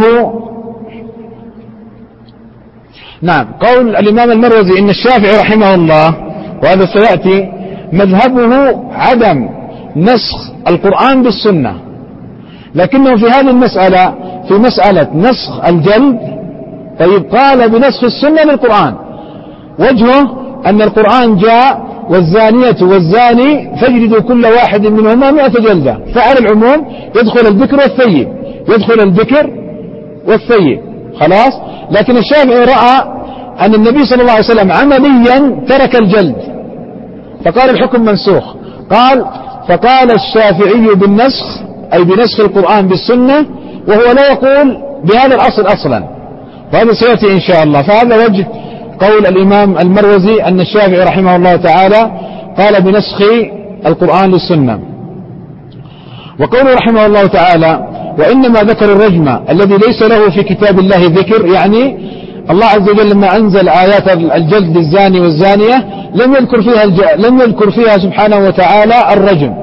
قول الإمام المروزي إن الشافعي رحمه الله، وهذا سيأتي، مذهبه عدم نسخ القرآن بالسنة، لكنه في هذه المسألة، في مسألة نسخ الجلد، طيب قال بنسخ السنة للقرآن. وجهه أن القرآن جاء: والزانية والزاني فاجلدوا كل واحد منهما 100 جلدة، فعلى العموم يدخل البكر والثيب، خلاص. لكن الشافعي رأى أن النبي صلى الله عليه وسلم عمليا ترك الجلد، فقال الحكم منسوخ. فقال الشافعي بالنسخ، أي بنسخ القرآن بالسنة، وهو لا يقول بهذا الأصل أصلا، وهذا سيأتي إن شاء الله. فهذا وجه قول الإمام المروزي أن الشافعي رحمه الله تعالى قال بنسخ القرآن للسنة. وقوله رحمه الله تعالى: وإنما ذكر الرجم الذي ليس له في كتاب الله ذكر، يعني الله عز وجل لما أنزل آيات الجلد للزاني والزانية لم يذكر فيها سبحانه وتعالى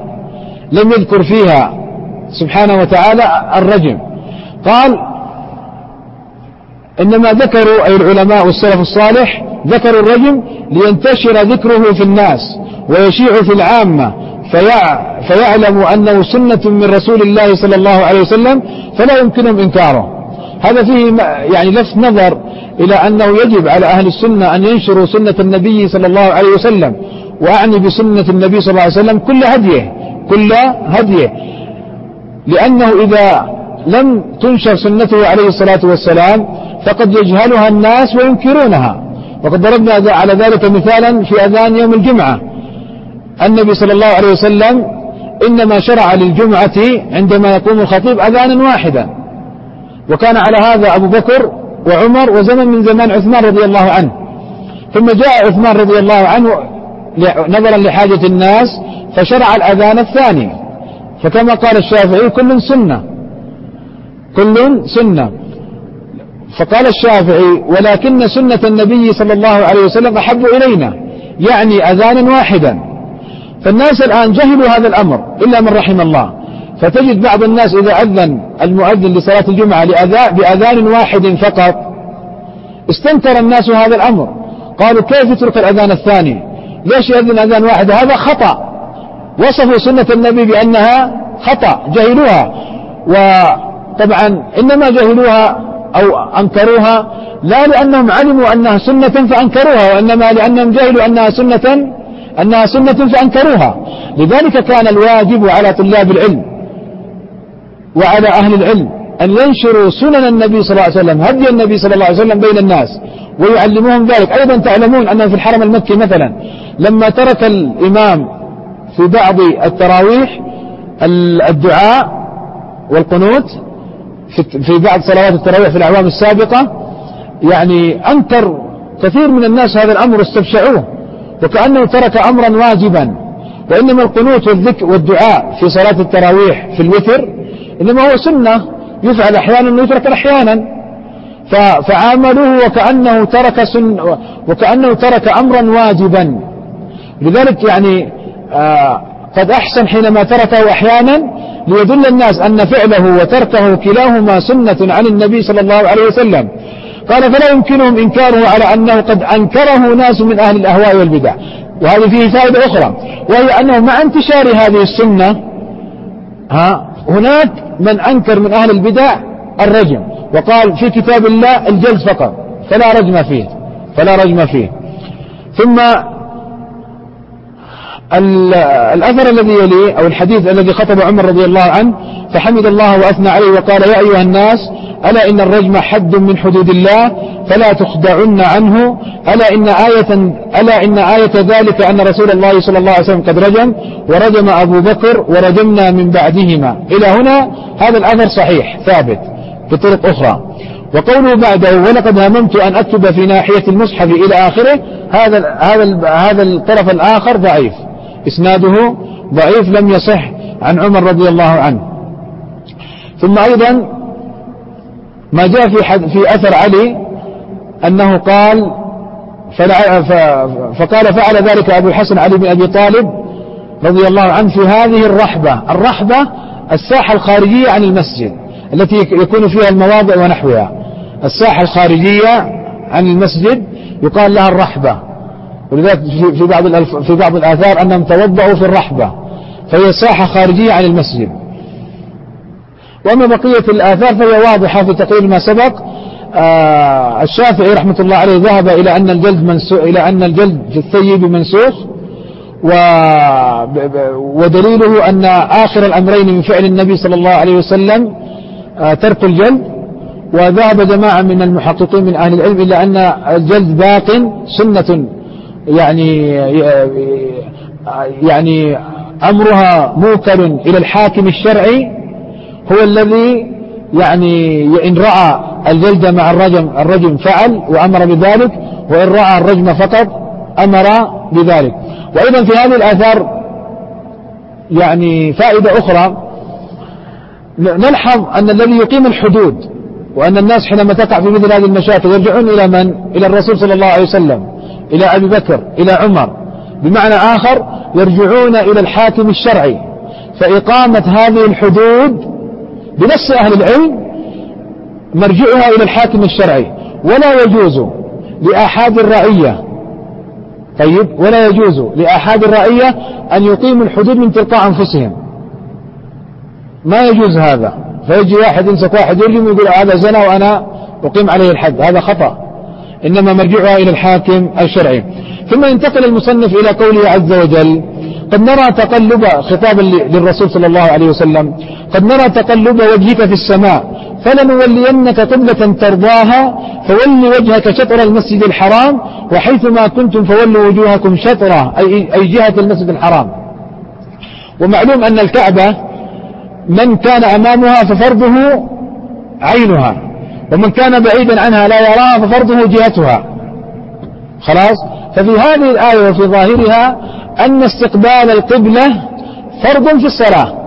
الرجم، قال: إنما ذكروا، أي العلماء والسلف الصالح، ذكروا الرجم لينتشر ذكره في الناس ويشيع في العامة، فيعلموا أنه سنة من رسول الله صلى الله عليه وسلم، فلا يمكنهم إنكاره. هذا فيه يعني لفت نظر إلى أنه يجب على أهل السنة أن ينشروا سنة النبي صلى الله عليه وسلم، وأعني بسنة النبي صلى الله عليه وسلم كل هديه، لأنه إذا لم تنشر سنته عليه الصلاة والسلام فقد يجهلها الناس وينكرونها. وقد ضربنا على ذلك مثالا في أذان يوم الجمعة. النبي صلى الله عليه وسلم إنما شرع للجمعة عندما يقوم الخطيب أذانا واحدا، وكان على هذا أبو بكر وعمر وزمن من زمان عثمان رضي الله عنه. ثم جاء عثمان رضي الله عنه نظرا لحاجة الناس فشرع الأذان الثاني، فكما قال الشافعي كل سنة، كل سنة. فقال الشافعي ولكن سنة النبي صلى الله عليه وسلم أحب إلينا، يعني أذانا واحدا. فالناس الآن جهلوا هذا الأمر إلا من رحم الله، فتجد بعض الناس إذا أذن المؤذن لصلاة الجمعة بأذان واحد فقط استنكر الناس هذا الأمر، قالوا كيف يترك الأذان الثاني، ليش يأذن أذان واحد، هذا خطأ. وصفوا سنة النبي بأنها خطأ، جهلوها. وطبعا إنما جهلوها أو أنكروها لا لأنهم علموا أنها سنة فأنكروها، وإنما لأنهم جهلوا أنها سنة فأنكروها. لذلك كان الواجب على طلاب العلم وعلى أهل العلم أن ينشروا سنن النبي صلى الله عليه وسلم، هدي النبي صلى الله عليه وسلم بين الناس ويعلموهم ذلك. أيضا تعلمون أن في الحرم المكي مثلا لما ترك الإمام في بعض التراويح الدعاء والقنوت في بعض صلوات التراويح في الأعوام السابقة، يعني أنكر كثير من الناس هذا الأمر واستبشعوه وكأنه ترك أمرا واجبا، وإنما القنوت والذكر والدعاء في صلاة التراويح في الوتر إنما هو سنة يفعل أحيانا ويترك أحيانا، فعاملوه وكأنه ترك أمرا واجبا. لذلك يعني قد أحسن حينما تركه أحيانا ليدل الناس أن فعله وتركه كلاهما سنة عن النبي صلى الله عليه وسلم. قال فلا يمكنهم إنكاره على أنه قد أنكره ناس من أهل الأهواء والبدع. وهذه فيه فائدة أخرى، وهي أنه مع انتشار هذه السنة هناك من أنكر من أهل البدع الرجم، وقال في كتاب الله الجلد فقط فلا رجم فيه. ثم الأثر الذي يليه أو الحديث الذي خطب عمر رضي الله عنه فحمد الله وأثنى عليه وقال يا أيها الناس ألا إن الرجم حد من حدود الله فلا تخدعن عنه، ألا إن آية ذلك أن رسول الله صلى الله عليه وسلم قد رجم ورجم أبو بكر ورجمنا من بعدهما. إلى هنا هذا الأثر صحيح ثابت بطرق أخرى. وقوله بعده ولقد هممت أن أكتب في ناحية المصحف إلى آخره، هذا الطرف الآخر ضعيف، إسناده ضعيف لم يصح عن عمر رضي الله عنه. ثم أيضا ما جاء في أثر علي أنه قال فعل ذلك أبو الحسن علي بن أبي طالب رضي الله عنه في هذه الرحبة الساحة الخارجية عن المسجد التي يكون فيها المواضع ونحوها. الساحة الخارجية عن المسجد يقال لها الرحبة، ولذلك في بعض الآثار أنهم توضعوا في الرحبة، فهي ساحة خارجية عن المسجد. وأما بقية الآثار فهي واضحة في تقرير ما سبق. الشافعي رحمة الله عليه ذهب إلى أن الجلد في الثيب منسوخ، ودليله أن آخر الأمرين من فعل النبي صلى الله عليه وسلم ترك الجلد. وذهب جماعة من المحققين من أهل العلم إلى أن الجلد باق سنة، يعني أمرها موكل إلى الحاكم الشرعي، هو الذي يعني إن رأى الجلد مع الرجم فعل وأمر بذلك، وإن رأى الرجم فقط أمر بذلك. وأيضا في هذه الآثار يعني فائدة أخرى، نلحظ أن الذي يقيم الحدود وأن الناس حينما تقع في مثل هذه المشاكل يرجعون إلى من؟ إلى الرسول صلى الله عليه وسلم، إلى أبي بكر، إلى عمر. بمعنى آخر يرجعون إلى الحاكم الشرعي. فإقامة هذه الحدود بنص أهل العلم مرجعها إلى الحاكم الشرعي، ولا يجوز لأحد الرعية ولا يجوز لأحد الرعية أن يقيموا الحدود من تلقاء أنفسهم، ما يجوز هذا. فيجي واحد يمسك واحد يرجم ويقول هذا زنا وأنا أقيم عليه الحد، هذا خطأ، إنما مرجعها إلى الحاكم الشرعي. ثم ينتقل المصنف إلى قوله عز وجل قد نرى تقلب، خطابا للرسول صلى الله عليه وسلم، قد نرى تقلب وجهك في السماء فلنولينك قبلة ترضاها فول وجهك شطر المسجد الحرام وحيثما كنتم فولوا وجوهكم شطره، أي جهة المسجد الحرام. ومعلوم أن الكعبة من كان أمامها ففرضه عينها، ومن كان بعيدا عنها لا يراها ففرضه جهتها. خلاص. ففي هذه الآية وفي ظاهرها أن استقبال القبلة فرض في الصلاة،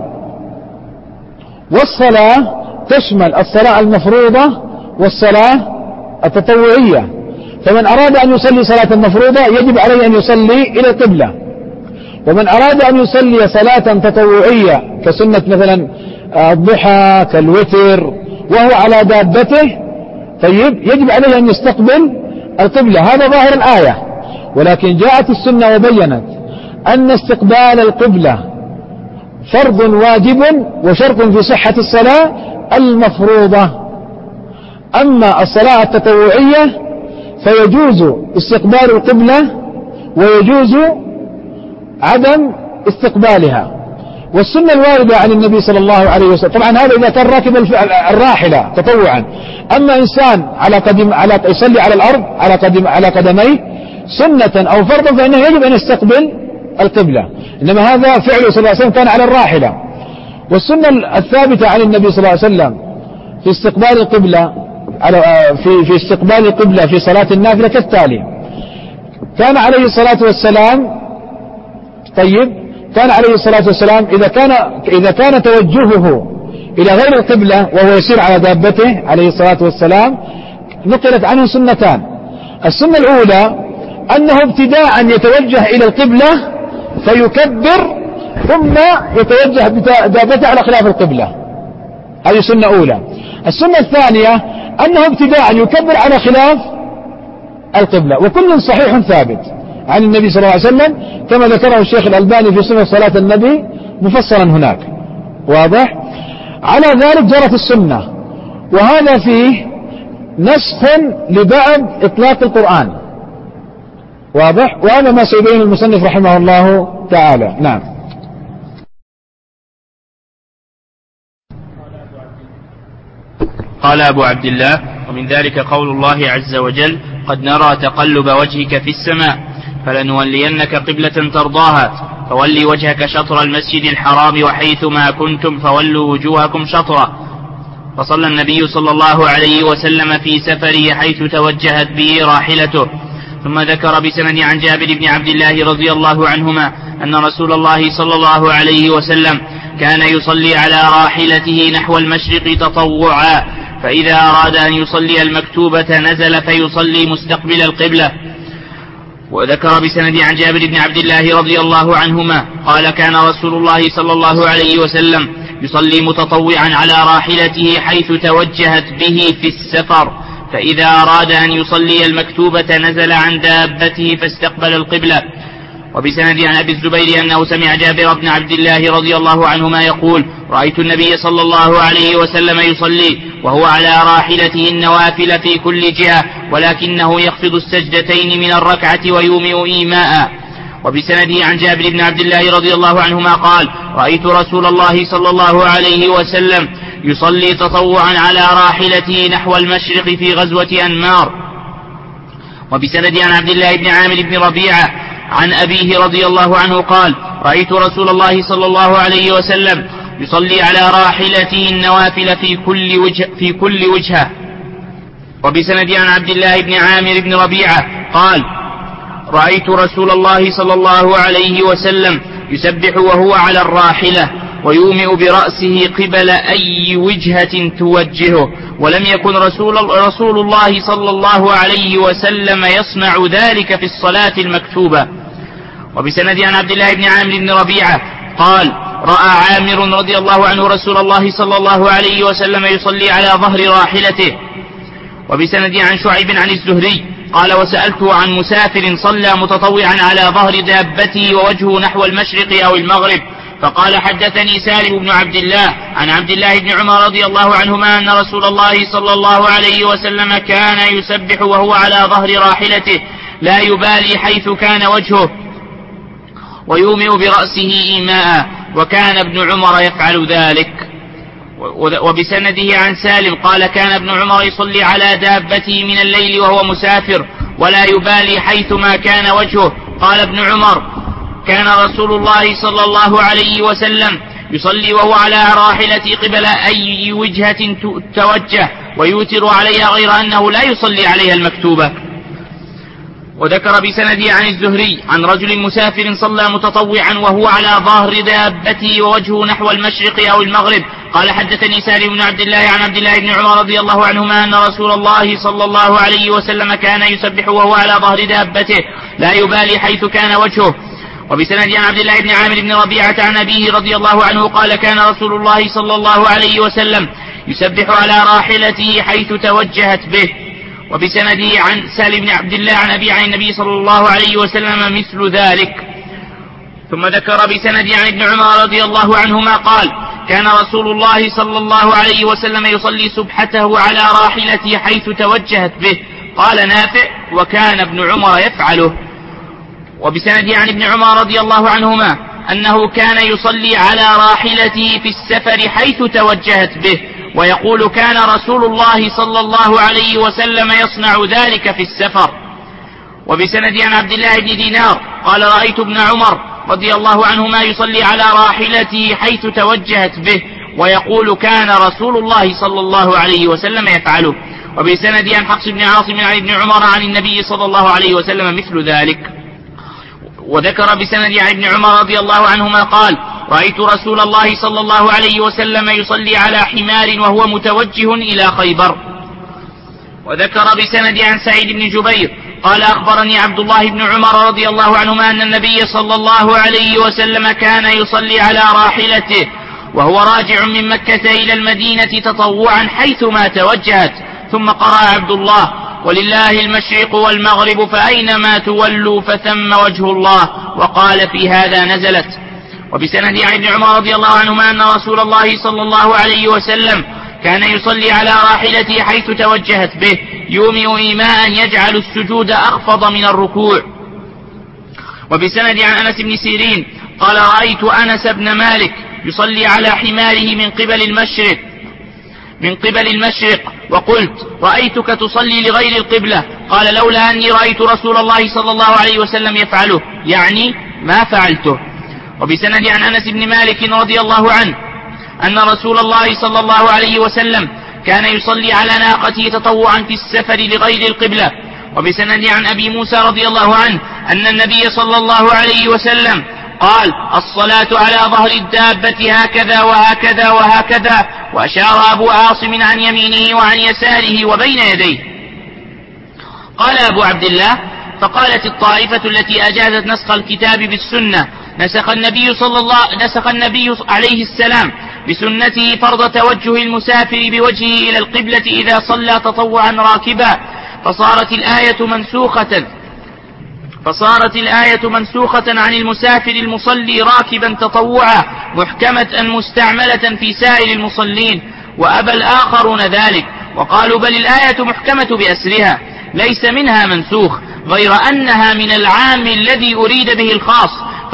والصلاة تشمل الصلاة المفروضة والصلاة التطوعية. فمن أراد أن يصلي صلاة مفروضة يجب عليه أن يصلي إلى القبلة، ومن أراد أن يصلي صلاة تطوعية كسنة مثلا الضحى كالوتر وهو على دابته، طيب يجب عليه أن يستقبل القبلة. هذا ظاهر الآية. ولكن جاءت السنة وبينت أن استقبال القبلة فرض واجب وشرط في صحة الصلاة المفروضة. أما الصلاة التطوعية فيجوز استقبال القبلة ويجوز عدم استقبالها. والسنة الواردة عن النبي صلى الله عليه وسلم، طبعا هذا إذا كان راكب الراحلة تطوعا. أما إنسان يصلي على الأرض على قدميه سنة أو فرضا فإنه يجب أن يستقبل القبلة، إنما هذا فعله صلى الله عليه وسلم كان على الراحلة. والسنة الثابتة عن النبي صلى الله عليه وسلم في استقبال القبلة في استقبال القبلة في صلاة النافلة كالتالي: كان عليه الصلاة والسلام كان عليه الصلاة والسلام إذا كان توجهه إلى غير القبلة وهو يسير على دابته عليه الصلاة والسلام نقلت عنه سنتان. السنة الأولى أنه ابتداء يتوجه إلى القبلة فيكبر ثم يتوجه بدابته على خلاف القبلة، هذه سنة أولى. السنة الثانية أنه ابتداء يكبر على خلاف القبلة، وكل صحيح ثابت عن النبي صلى الله عليه وسلم كما ذكره الشيخ الألباني في سنة صلاة النبي مفصلا هناك. واضح؟ على ذلك جرت السنة، وهذا فيه نسخ لبعض إطلاق القرآن. واضح؟ وهذا ما سيبين المصنف رحمه الله تعالى. نعم. قال أبو عبد الله: ومن ذلك قول الله عز وجل: قد نرى تقلب وجهك في السماء فلنولينك قبلة ترضاها فولي وجهك شطر المسجد الحرام وحيثما كنتم فولوا وجوهكم شطرا. فصلى النبي صلى الله عليه وسلم في سفره حيث توجهت به راحلته. ثم ذكر بسند عن جابر بن عبد الله رضي الله عنهما أن رسول الله صلى الله عليه وسلم كان يصلي على راحلته نحو المشرق تطوعا، فإذا أراد أن يصلي المكتوبة نزل فيصلي مستقبل القبلة. وذكر بسند عن جابر بن عبد الله رضي الله عنهما قال: كان رسول الله صلى الله عليه وسلم يصلي متطوعا على راحلته حيث توجهت به في السفر، فإذا أراد أن يصلي المكتوبة نزل عن دابته فاستقبل القبلة. وبسند عن أبي الزبير أنه سمع جابر بن عبد الله رضي الله عنهما يقول: رأيت النبي صلى الله عليه وسلم يصلي وهو على راحلته النوافل في كل جهة، ولكنه يخفض السجدتين من الركعة ويومئ إيماء. وبسنده عن جابر بن عبد الله رضي الله عنهما قال: رأيت رسول الله صلى الله عليه وسلم يصلي تطوعا على راحلته نحو المشرق في غزوة أنمار. وبسنده عن عبد الله بن عامر بن ربيعة عن أبيه رضي الله عنه قال: رأيت رسول الله صلى الله عليه وسلم يصلي على راحلته النوافل في كل وجهة. وبسند عن عبد الله بن عامر بن ربيعة قال: رأيت رسول الله صلى الله عليه وسلم يسبح وهو على الراحلة ويومئ برأسه قبل أي وجهة توجهه، ولم يكن رسول الله صلى الله عليه وسلم يصنع ذلك في الصلاة المكتوبة. وبسند عن عبد الله بن عامر بن ربيعة قال: رأى عامر رضي الله عنه رسول الله صلى الله عليه وسلم يصلي على ظهر راحلته. وبسند عن شعيب عن الزهري قال: وسألته عن مسافر صلى متطوعا على ظهر دابته ووجهه نحو المشرق أو المغرب، فقال: حدثني سالم بن عبد الله عن عبد الله بن عمر رضي الله عنهما أن رسول الله صلى الله عليه وسلم كان يسبح وهو على ظهر راحلته لا يبالي حيث كان وجهه ويومئ برأسه إيماء، وكان ابن عمر يفعل ذلك. وبسنده عن سالم قال: كان ابن عمر يصلي على دابته من الليل وهو مسافر ولا يبالي حيثما كان وجهه. قال ابن عمر: كان رسول الله صلى الله عليه وسلم يصلي وهو على راحلة قبل أي وجهة توجه ويوتر عليها غير أنه لا يصلي عليها المكتوبة. وذكر بسنده عن الزهري عن رجل مسافر صلى متطوعا وهو على ظهر دابته ووجهه نحو المشرق أو المغرب. قال حدثني سالم بن عبد الله عن عبد الله بن عمر رضي الله عنهما أن رسول الله صلى الله عليه وسلم كان يسبح وهو على ظهر دابته لا يبالي حيث كان وجهه. وبسند عن عبد الله بن عامر بن ربيعة عن أبيه رضي الله عنه قال كان رسول الله صلى الله عليه وسلم يسبح على راحلته حيث توجهت به. وبسنده عن سالم بن عبد الله عن أبي عن النبي صلى الله عليه وسلم مثل ذلك. ثم ذكر بسنده عن ابن عمر رضي الله عنهما قال كان رسول الله صلى الله عليه وسلم يصلي سبحته على راحلته حيث توجهت به. قال نافع وكان ابن عمر يفعله. وبسنده عن ابن عمر رضي الله عنهما أنه كان يصلي على راحلته في السفر حيث توجهت به ويقول كان رسول الله صلى الله عليه وسلم يصنع ذلك في السفر. وبسنده عن عبد الله بن دينار قال رأيت ابن عمر رضي الله عنهما يصلي على راحلته حيث توجهت به ويقول كان رسول الله صلى الله عليه وسلم يفعله. وبسنده عن حفص بن عاصم عن ابن عمر عن النبي صلى الله عليه وسلم مثل ذلك. وذكر بسند عن ابن عمر رضي الله عنهما قال رأيت رسول الله صلى الله عليه وسلم يصلي على حمار وهو متوجه إلى خيبر. وذكر بسند عن سعيد بن جبير قال أخبرني عبد الله بن عمر رضي الله عنهما أن النبي صلى الله عليه وسلم كان يصلي على راحلته وهو راجع من مكة إلى المدينة تطوعا حيثما توجهت. ثم قرأ عبد الله ولله المشرق والمغرب فأينما تولوا فثم وجه الله. وقال في هذا نزلت. وبسند عن ابن عمر رضي الله عنهما أن رسول الله صلى الله عليه وسلم كان يصلي على راحلته حيث توجهت به يومئ إيماء يجعل السجود أخفض من الركوع. وبسند عن أنس بن سيرين قال رأيت أنس بن مالك يصلي على حماره من قبل المشرق وقلت رأيتك تصلي لغير القبلة. قال لولا أني رأيت رسول الله صلى الله عليه وسلم يفعله يعني ما فعلته. وبسند عن أنس بن مالك رضي الله عنه أن رسول الله صلى الله عليه وسلم كان يصلي على ناقته تطوعا في السفر لغير القبلة. وبسند عن أبي موسى رضي الله عنه أن النبي صلى الله عليه وسلم قال الصلاة على ظهر الدابة هكذا وهكذا وهكذا. وأشار أبو عاصم عن يمينه وعن يساره وبين يديه. قال أبو عبد الله فقالت الطائفة التي أجازت نسخ الكتاب بالسنة نسخ النبي عليه السلام بسنته فرض توجه المسافر بوجهه إلى القبلة إذا صلى تطوعا راكبا فصارت الآية منسوخة عن المسافر المصلي راكبا تطوعا محكمة مستعملة في سائر المصلين. وأبى الآخرون ذلك وقالوا بل الآية محكمة بأسرها ليس منها منسوخ غير أنها من العام الذي أريد به الخاص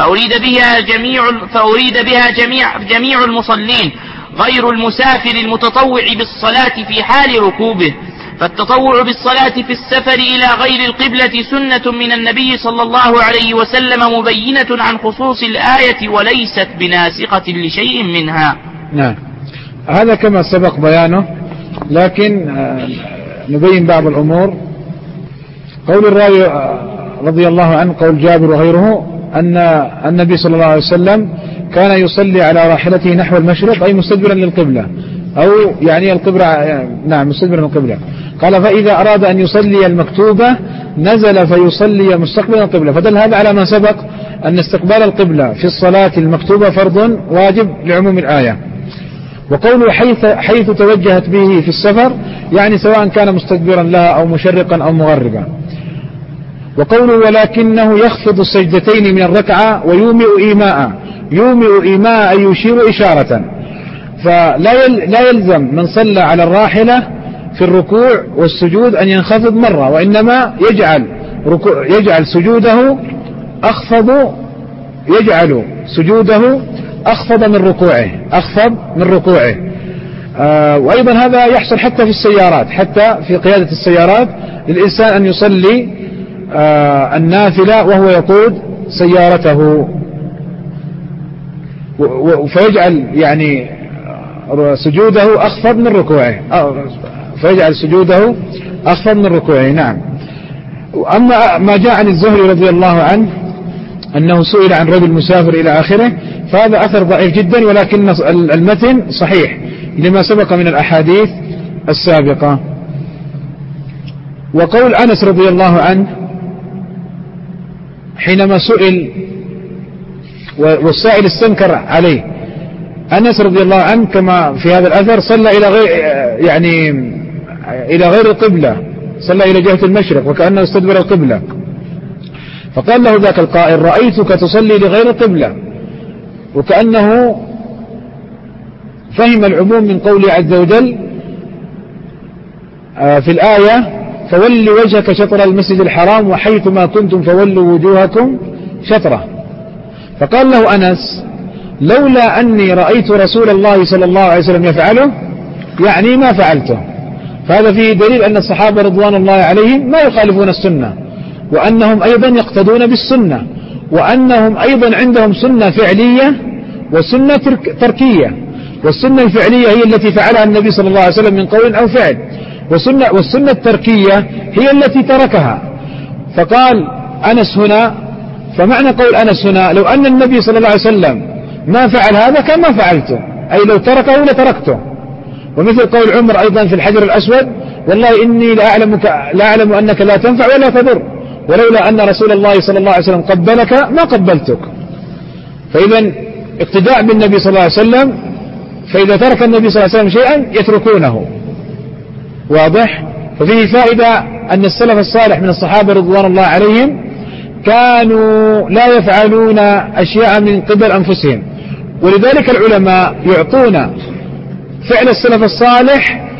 فأريد بها جميع المصلين غير المسافر المتطوع بالصلاة في حال ركوبه. فالتطوع بالصلاة في السفر إلى غير القبلة سنة من النبي صلى الله عليه وسلم مبينة عن خصوص الآية وليست بناسخة لشيء منها. نعم هذا كما سبق بيانه لكن نبين بعض الأمور. قول الراوي رضي الله عنه قول جابر وغيره أن النبي صلى الله عليه وسلم كان يصلي على راحلته نحو المشرق أي مستدبرا للقبلة أو يعني القبلة نعم مستدبرا للقبلة. قال فإذا أراد أن يصلي المكتوبة نزل فيصلي مستقبلا القبلة. فدل هذا على ما سبق أن استقبال القبلة في الصلاة المكتوبة فرض واجب لعموم الآية. وقوله حيث توجهت به في السفر يعني سواء كان مستدبرا لها أو مشرقا أو مغربا. وقوله ولكنه يخفض السجدتين من الركعة ويومئ إيماء أي يشير إشارة. فلا يلزم من صلى على الراحلة في الركوع والسجود أن ينخفض مرة وإنما يجعل سجوده أخفض من ركوعه. وأيضا هذا يحصل حتى في السيارات حتى في قيادة السيارات للإنسان أن يصلي النافلة وهو يقود سيارته. فيجعل يعني سجوده أخفض من ركوعه، فيجعل سجوده أخفض من ركوعه. نعم. أما ما جاء عن الزهري رضي الله عنه أنه سئل عن رجل مسافر إلى آخره، فهذا أثر ضعيف جدا، ولكن المتن صحيح لما سبق من الأحاديث السابقة. وقول أنس رضي الله عنه حينما سئل والسائل استنكر عليه، أنس رضي الله عنه كما في هذا الأثر صلى إلى غير القبلة، صلى إلى جهة المشرق وكأنه استدبر القبلة، فقال له ذاك القائل: رأيتك تصلي لغير القبلة، وكأنه فهم العموم من قوله عز وجل في الآية: فولوا وجهك شطر المسجد الحرام وحيثما كنتم فولوا وجوهكم شطره. فقال له أنس: لولا أني رأيت رسول الله صلى الله عليه وسلم يفعله يعني ما فعلته. فهذا فيه دليل أن الصحابة رضوان الله عليهم ما يخالفون السنة، وأنهم أيضا يقتدون بالسنة، وأنهم أيضا عندهم سنة فعلية وسنة تركية. والسنة الفعلية هي التي فعلها النبي صلى الله عليه وسلم من قول أو فعل، والسنة التركية هي التي تركها. فقال أنس هنا، فمعنى قول أنس هنا: لو أن النبي صلى الله عليه وسلم ما فعل هذا كان ما فعلته، أي لو تركه لتركته. ومثل قول عمر أيضا في الحجر الأسود: والله إني لا أعلم أنك لا تنفع ولا تضر، ولولا أن رسول الله صلى الله عليه وسلم قبلك ما قبلتك. فإذا اقتداء بالنبي صلى الله عليه وسلم، فإذا ترك النبي صلى الله عليه وسلم شيئا يتركونه. واضح؟ ففيه فائدة أن السلف الصالح من الصحابة رضوان الله عليهم كانوا لا يفعلون أشياء من قبل أنفسهم، ولذلك العلماء يعطون فعل السلف الصالح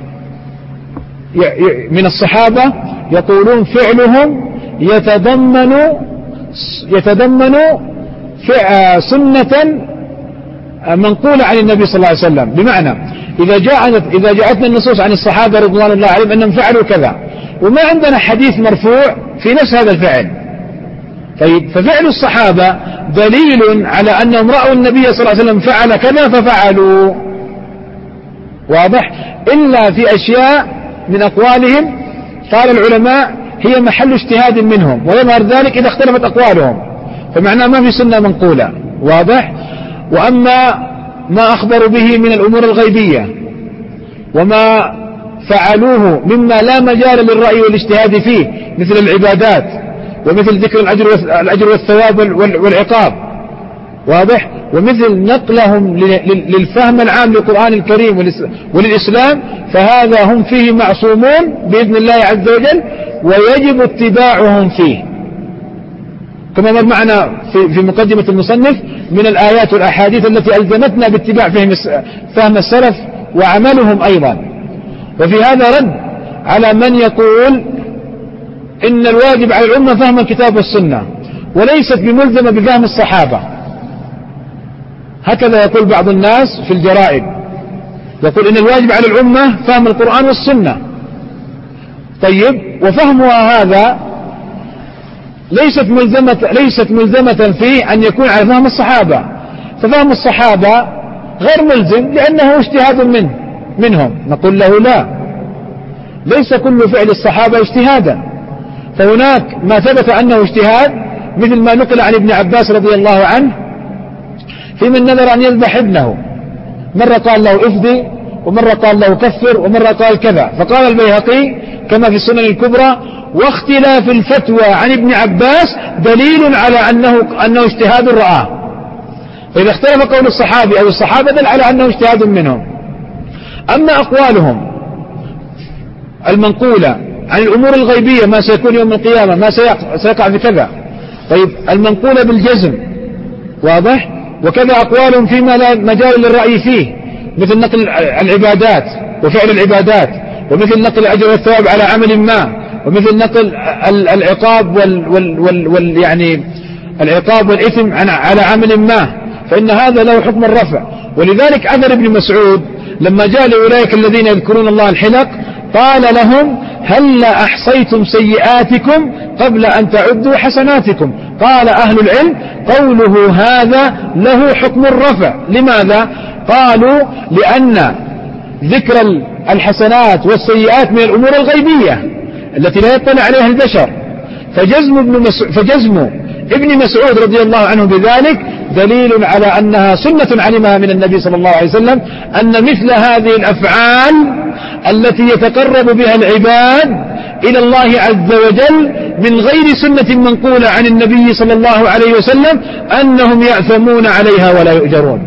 من الصحابة، يقولون فعلهم يتضمن سنة منقولة عن النبي صلى الله عليه وسلم. بمعنى إذا جاءتنا النصوص عن الصحابة رضوان الله عليهم أنهم فعلوا كذا، وما عندنا حديث مرفوع في نفس هذا الفعل، طيب ففعل الصحابة دليل على أنهم رأوا النبي صلى الله عليه وسلم فعل كذا ففعلوا. واضح؟ إلا في أشياء من أقوالهم قال العلماء هي محل اجتهاد منهم، ويظهر ذلك إذا اختلفت أقوالهم، فمعناه ما في سنة منقولة. واضح؟ وأما ما أخبروا به من الأمور الغيبية وما فعلوه مما لا مجال للرأي والاجتهاد فيه، مثل العبادات ومثل ذكر الأجر والثواب والعقاب. واضح؟ ومثل نقلهم للفهم العام للقرآن الكريم وللإسلام، فهذا هم فيه معصومون بإذن الله عز وجل، ويجب اتباعهم فيه، كما مر معنا في مقدمة المصنف من الآيات والأحاديث التي ألزمتنا باتباع فهم السلف وعملهم أيضا. وفي هذا رد على من يقول إن الواجب على الأمة فهم الكتاب والسنة وليست بملزمة بفهم الصحابة. هكذا يقول بعض الناس في الجرائد، يقول إن الواجب على الأمة فهم القرآن والسنة. طيب، وفهمها هذا ليست ملزمة فيه أن يكون على فهم الصحابة، ففهم الصحابة غير ملزم لأنه اجتهاد منهم. نقول له لا، ليس كل فعل الصحابة اجتهادا، فهناك ما ثبت أنه اجتهاد، مثل ما نقل عن ابن عباس رضي الله عنه في من نذر أن يذبح ابنه، مرة قال له افدي، ومرة قال له كفر، ومرة قال كذا. فقال البيهقي كما في السنن الكبرى: واختلاف الفتوى عن ابن عباس دليل على أنه اجتهاد رآه. فإذا اختلف قول الصحابي أو الصحابة دل على أنه اجتهاد منهم. أما أقوالهم المنقولة عن الأمور الغيبية، ما سيكون يوم القيامة، ما سيقع في كذا، طيب المنقولة بالجزم، واضح؟ وكذا أقوالهم فيما لا مجال للرأي فيه، مثل نقل العبادات وفعل العبادات، ومثل نقل الأجر والثواب على عمل ما، ومثل نقل العقاب يعني العقاب والإثم على عمل ما، فإن هذا له حكم الرفع. ولذلك عذر ابن مسعود لما جاء لأولئك الذين يذكرون الله الحلق قال لهم: هلا أحصيتم سيئاتكم قبل أن تعدوا حسناتكم. قال أهل العلم قوله هذا له حكم الرفع. لماذا؟ قالوا لأن ذكر الحسنات والسيئات من الأمور الغيبية التي لا يطلع عليها البشر، فجزم ابن مسعود رضي الله عنه بذلك دليل على أنها سنة علمها من النبي صلى الله عليه وسلم، أن مثل هذه الأفعال التي يتقرب بها العباد إلى الله عز وجل من غير سنة منقولة عن النبي صلى الله عليه وسلم أنهم يأثمون عليها ولا يؤجرون.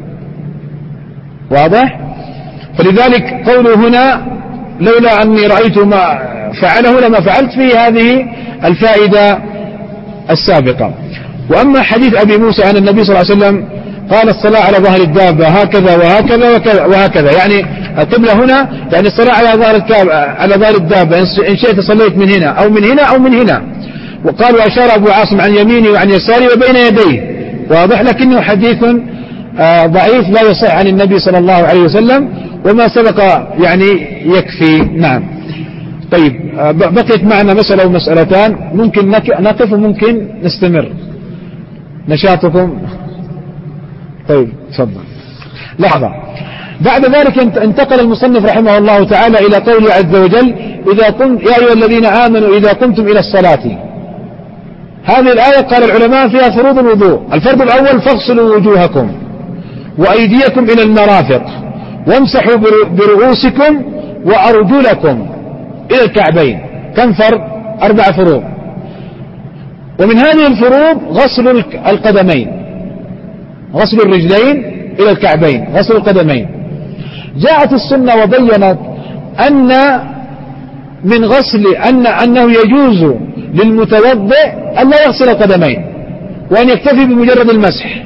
واضح؟ فلذلك قوله هنا لولا أني رأيت ما فعله لما فعلت فيه هذه الفائدة السابقة. وأما حديث أبي موسى عن النبي صلى الله عليه وسلم قال الصلاة على ظهر الدابة هكذا وهكذا وهكذا، يعني القبلة هنا يعني الصلاة على ظهر الدابة، إن شئت صليت من هنا أو من هنا أو من هنا. وقال وأشار أبو عاصم عن يمينه وعن يساره وبين يديه. واضح؟ لكنه حديث ضعيف لا يصح عن النبي صلى الله عليه وسلم، وما سبق يعني يكفي. نعم. طيب بقيت معنا مسألة ومسألتان، ممكن نقف وممكن نستمر. نشاطكم. طيب تفضل. لحظة. بعد ذلك انتقل المصنف رحمه الله تعالى إلى قوله عز وجل يا أيها الذين آمنوا إذا قمتم إلى الصلاة. هذه الآية قال العلماء فيها فروض الوضوء. الفرض الأول فاغسلوا وجوهكم وأيديكم إلى المرافق وامسحوا برؤوسكم وأرجلكم إلى الكعبين. كم فرض؟ 4 فروض. ومن هذه الفروض غسل القدمين، غسل الرجلين إلى الكعبين، غسل القدمين. جاءت السنة وبينت أن من غسل أنه يجوز للمتوضئ أن لا يغسل القدمين وأن يكتفي بمجرد المسح،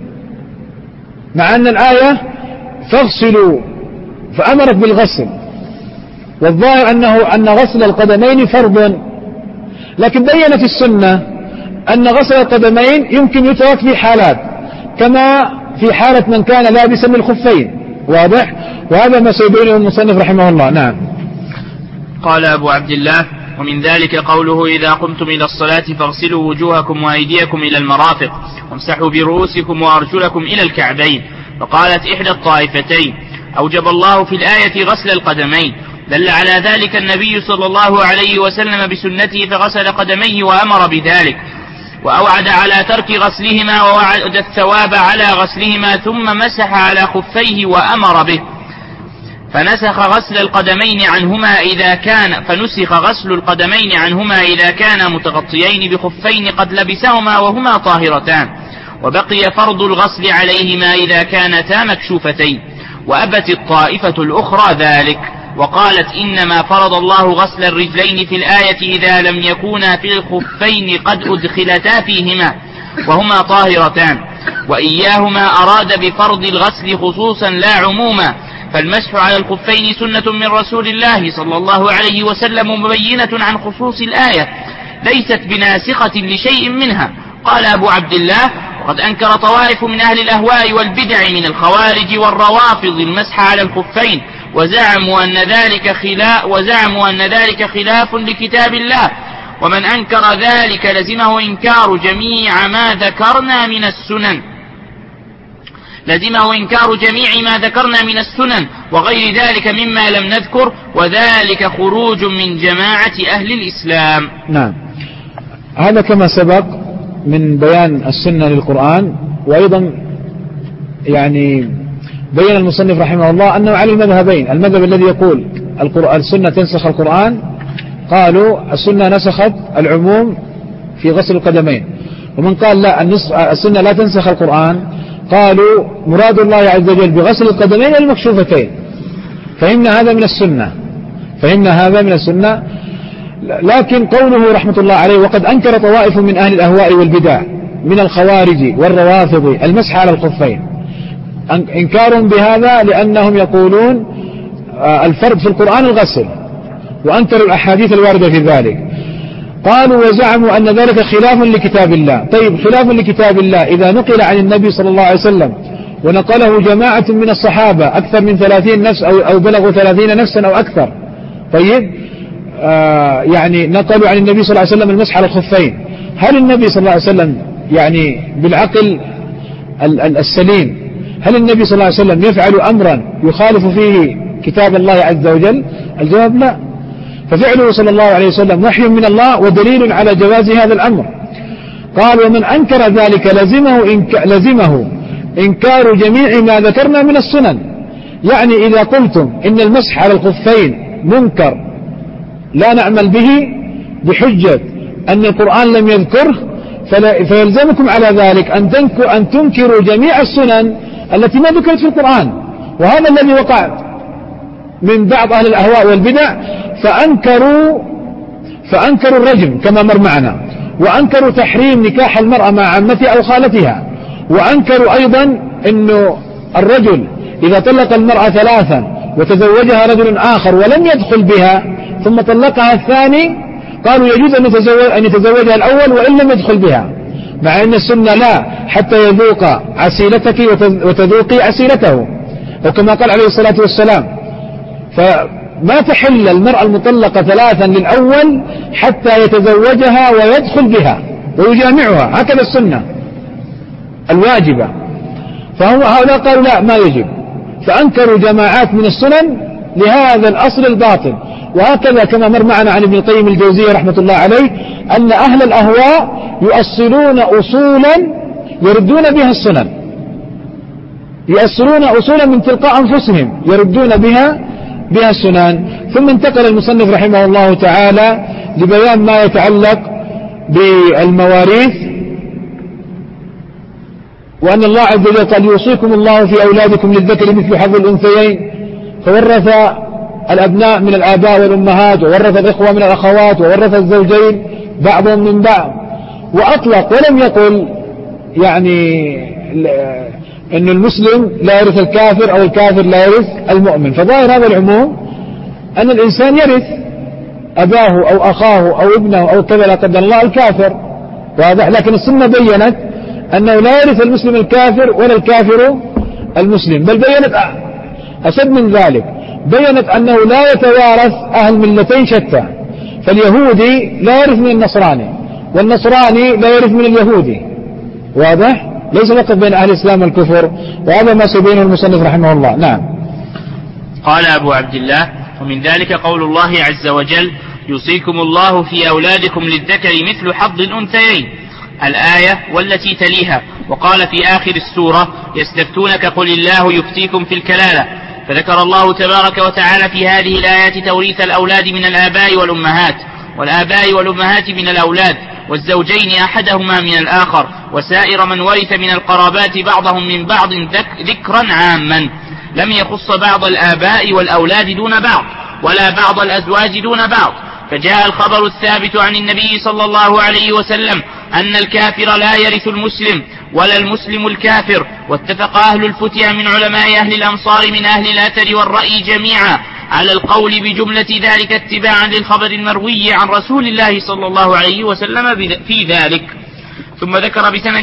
مع أن الآية فاغسلوا فأمرت بالغسل، والظاهر أن غسل القدمين فرض. لكن بينت السنة أن غسل القدمين يمكن يترك في حالات، كما في حالة من كان لابسا الخفين. واضح؟ وهذا ما سيبينه المصنف رحمه الله. نعم. قال أبو عبد الله ومن ذلك قوله إذا قمتم إلى الصلاة فاغسلوا وجوهكم وأيديكم إلى المرافق وامسحوا برؤوسكم وأرجلكم إلى الكعبين. فقالت إحدى الطائفتين أوجب الله في الآية غسل القدمين، دل على ذلك النبي صلى الله عليه وسلم بسنته فغسل قدميه وأمر بذلك، وأوعد على ترك غسلهما ووعد الثواب على غسلهما، ثم مسح على خفيه وأمر به. فنسخ غسل القدمين عنهما إذا كان متغطيين بخفين قد لبسهما وهما طاهرتان، وبقي فرض الغسل عليهما إذا كانتا مكشوفتين. وأبت الطائفة الأخرى ذلك وقالت إنما فرض الله غسل الرجلين في الآية إذا لم يكونا في الخفين قد أدخلتا فيهما وهما طاهرتان، وإياهما أراد بفرض الغسل خصوصا لا عموما. فالمسح على الخفين سنة من رسول الله صلى الله عليه وسلم مبينة عن خصوص الآية، ليست بناسخة لشيء منها. قال أبو عبد الله وقد أنكر طوائف من أهل الأهواء والبدع من الخوارج والروافض المسح على الخفين، وزعموا أن ذلك خلاف لكتاب الله، ومن أنكر ذلك لزمه إنكار جميع ما ذكرنا من السنن وغير ذلك مما لم نذكر، وذلك خروج من جماعة أهل الإسلام. نعم. هذا كما سبق من بيان السنة للقرآن. وأيضا يعني بين المصنف رحمه الله أنه على المذهبين، المذهب الذي يقول السنة تنسخ القرآن، قالوا السنة نسخت العموم في غسل القدمين، ومن قال لا السنة لا تنسخ القرآن قالوا مراد الله عز وجل بغسل القدمين المكشوفتين. فهمنا هذا من السنة. لكن قوله رحمة الله عليه وقد أنكر طوائف من أهل الأهواء والبدع من الخوارج والروافض المسح على الخفين، إنكارهم بهذا لأنهم يقولون الفرض في القرآن الغسل، وأنكروا الأحاديث الواردة في ذلك. قالوا وزعموا أن ذلك خلاف لكتاب الله. طيب خلاف لكتاب الله إذا نقل عن النبي صلى الله عليه وسلم ونقله جماعة من الصحابة أكثر من 30 نفس أو بلغوا 30 نفسا أو أكثر، طيب يعني نقلوا عن النبي صلى الله عليه وسلم المسح على الخفين، هل النبي صلى الله عليه وسلم يعني بالعقل السليم هل النبي صلى الله عليه وسلم يفعل أمرا يخالف فيه كتاب الله عز وجل؟ الجواب لا. ففعله صلى الله عليه وسلم وحي من الله ودليل على جواز هذا الأمر. قال ومن أنكر ذلك لزمه إنكار جميع ما ذكرنا من السنن. يعني إذا قلتم إن المسح على الخفين منكر لا نعمل به بحجة أن القرآن لم يذكره، فيلزمكم على ذلك أن تنكروا جميع السنن التي ما ذكرت في القرآن. وهذا الذي وقع من بعض أهل الأهواء والبدع، فأنكروا الرجم كما مر معنا، وأنكروا تحريم نكاح المرأة مع عمتها أو خالتها، وأنكروا أيضا أنه الرجل إذا طلق المرأة 3 وتزوجها رجل آخر ولم يدخل بها ثم طلقها الثاني، قالوا يجوز أن يتزوجها الأول وإن لم يدخل بها، مع أن السنة لا، حتى يذوق عسيلتك وتذوقي عسيلته، وكما قال عليه الصلاة والسلام. فما تحل المرأة المطلقة 3 للأول حتى يتزوجها ويدخل بها ويجامعها، هكذا السنة الواجبة. هؤلاء قالوا لا، ما يجب، فأنكروا جماعات من السنن لهذا الأصل الباطل. وهكذا كما مر معنا عن ابن القيم الجوزية رحمة الله عليه أن أهل الأهواء يؤصلون أصولا يردون بها السنن، يؤصلون أصولا من تلقاء أنفسهم يردون بها السنن. ثم انتقل المصنف رحمه الله تعالى لبيان ما يتعلق بالمواريث، وأن الله عز وجل قال يوصيكم الله في أولادكم للذكر مثل حظ الأنثيين، فورث الأبناء من الآباء والأمهات، وورث الإخوة من الأخوات، وورث الزوجين بعضهم من بعض، وأطلق ولم يقل يعني أن المسلم لا يرث الكافر أو الكافر لا يرث المؤمن. فظاهر هذا العموم أن الإنسان يرث أباه أو أخاه أو ابنه أو كذا لا قدر الله الكافر، واضح. لكن السنة بيّنت أنه لا يرث المسلم الكافر ولا الكافر المسلم، بل بيّنت أشد من ذلك، بيّنت أنه لا يتوارث أهل ملتين شتى، فاليهودي لا يرث من النصراني، والنصراني لا يرث من اليهودي، واضح، ليس فقط بين أهل الإسلام والكفر. وهذا ما سيبينه المصنف رحمه الله. نعم. قال أبو عبد الله: ومن ذلك قول الله عز وجل: يوصيكم الله في أولادكم للذكر مثل حظ الأنثيين، الآية والتي تليها. وقال في آخر السورة: يستفتونك قل الله يفتيكم في الكلالة. فذكر الله تبارك وتعالى في هذه الآيات توريث الأولاد من الآباء والأمهات، والآباء والأمهات من الأولاد، والزوجين أحدهما من الآخر، وسائر من ورث من القرابات بعضهم من بعض ذكرا عاما، لم يخص بعض الآباء والأولاد دون بعض، ولا بعض الأزواج دون بعض. فجاء الخبر الثابت عن النبي صلى الله عليه وسلم أن الكافر لا يرث المسلم ولا المسلم الكافر. واتفق أهل الفتية من علماء أهل الأمصار من أهل الأثر والرأي جميعا على القول بجملة ذلك اتباعا للخبر المروي عن رسول الله صلى الله عليه وسلم في ذلك. ثم ذكر بسند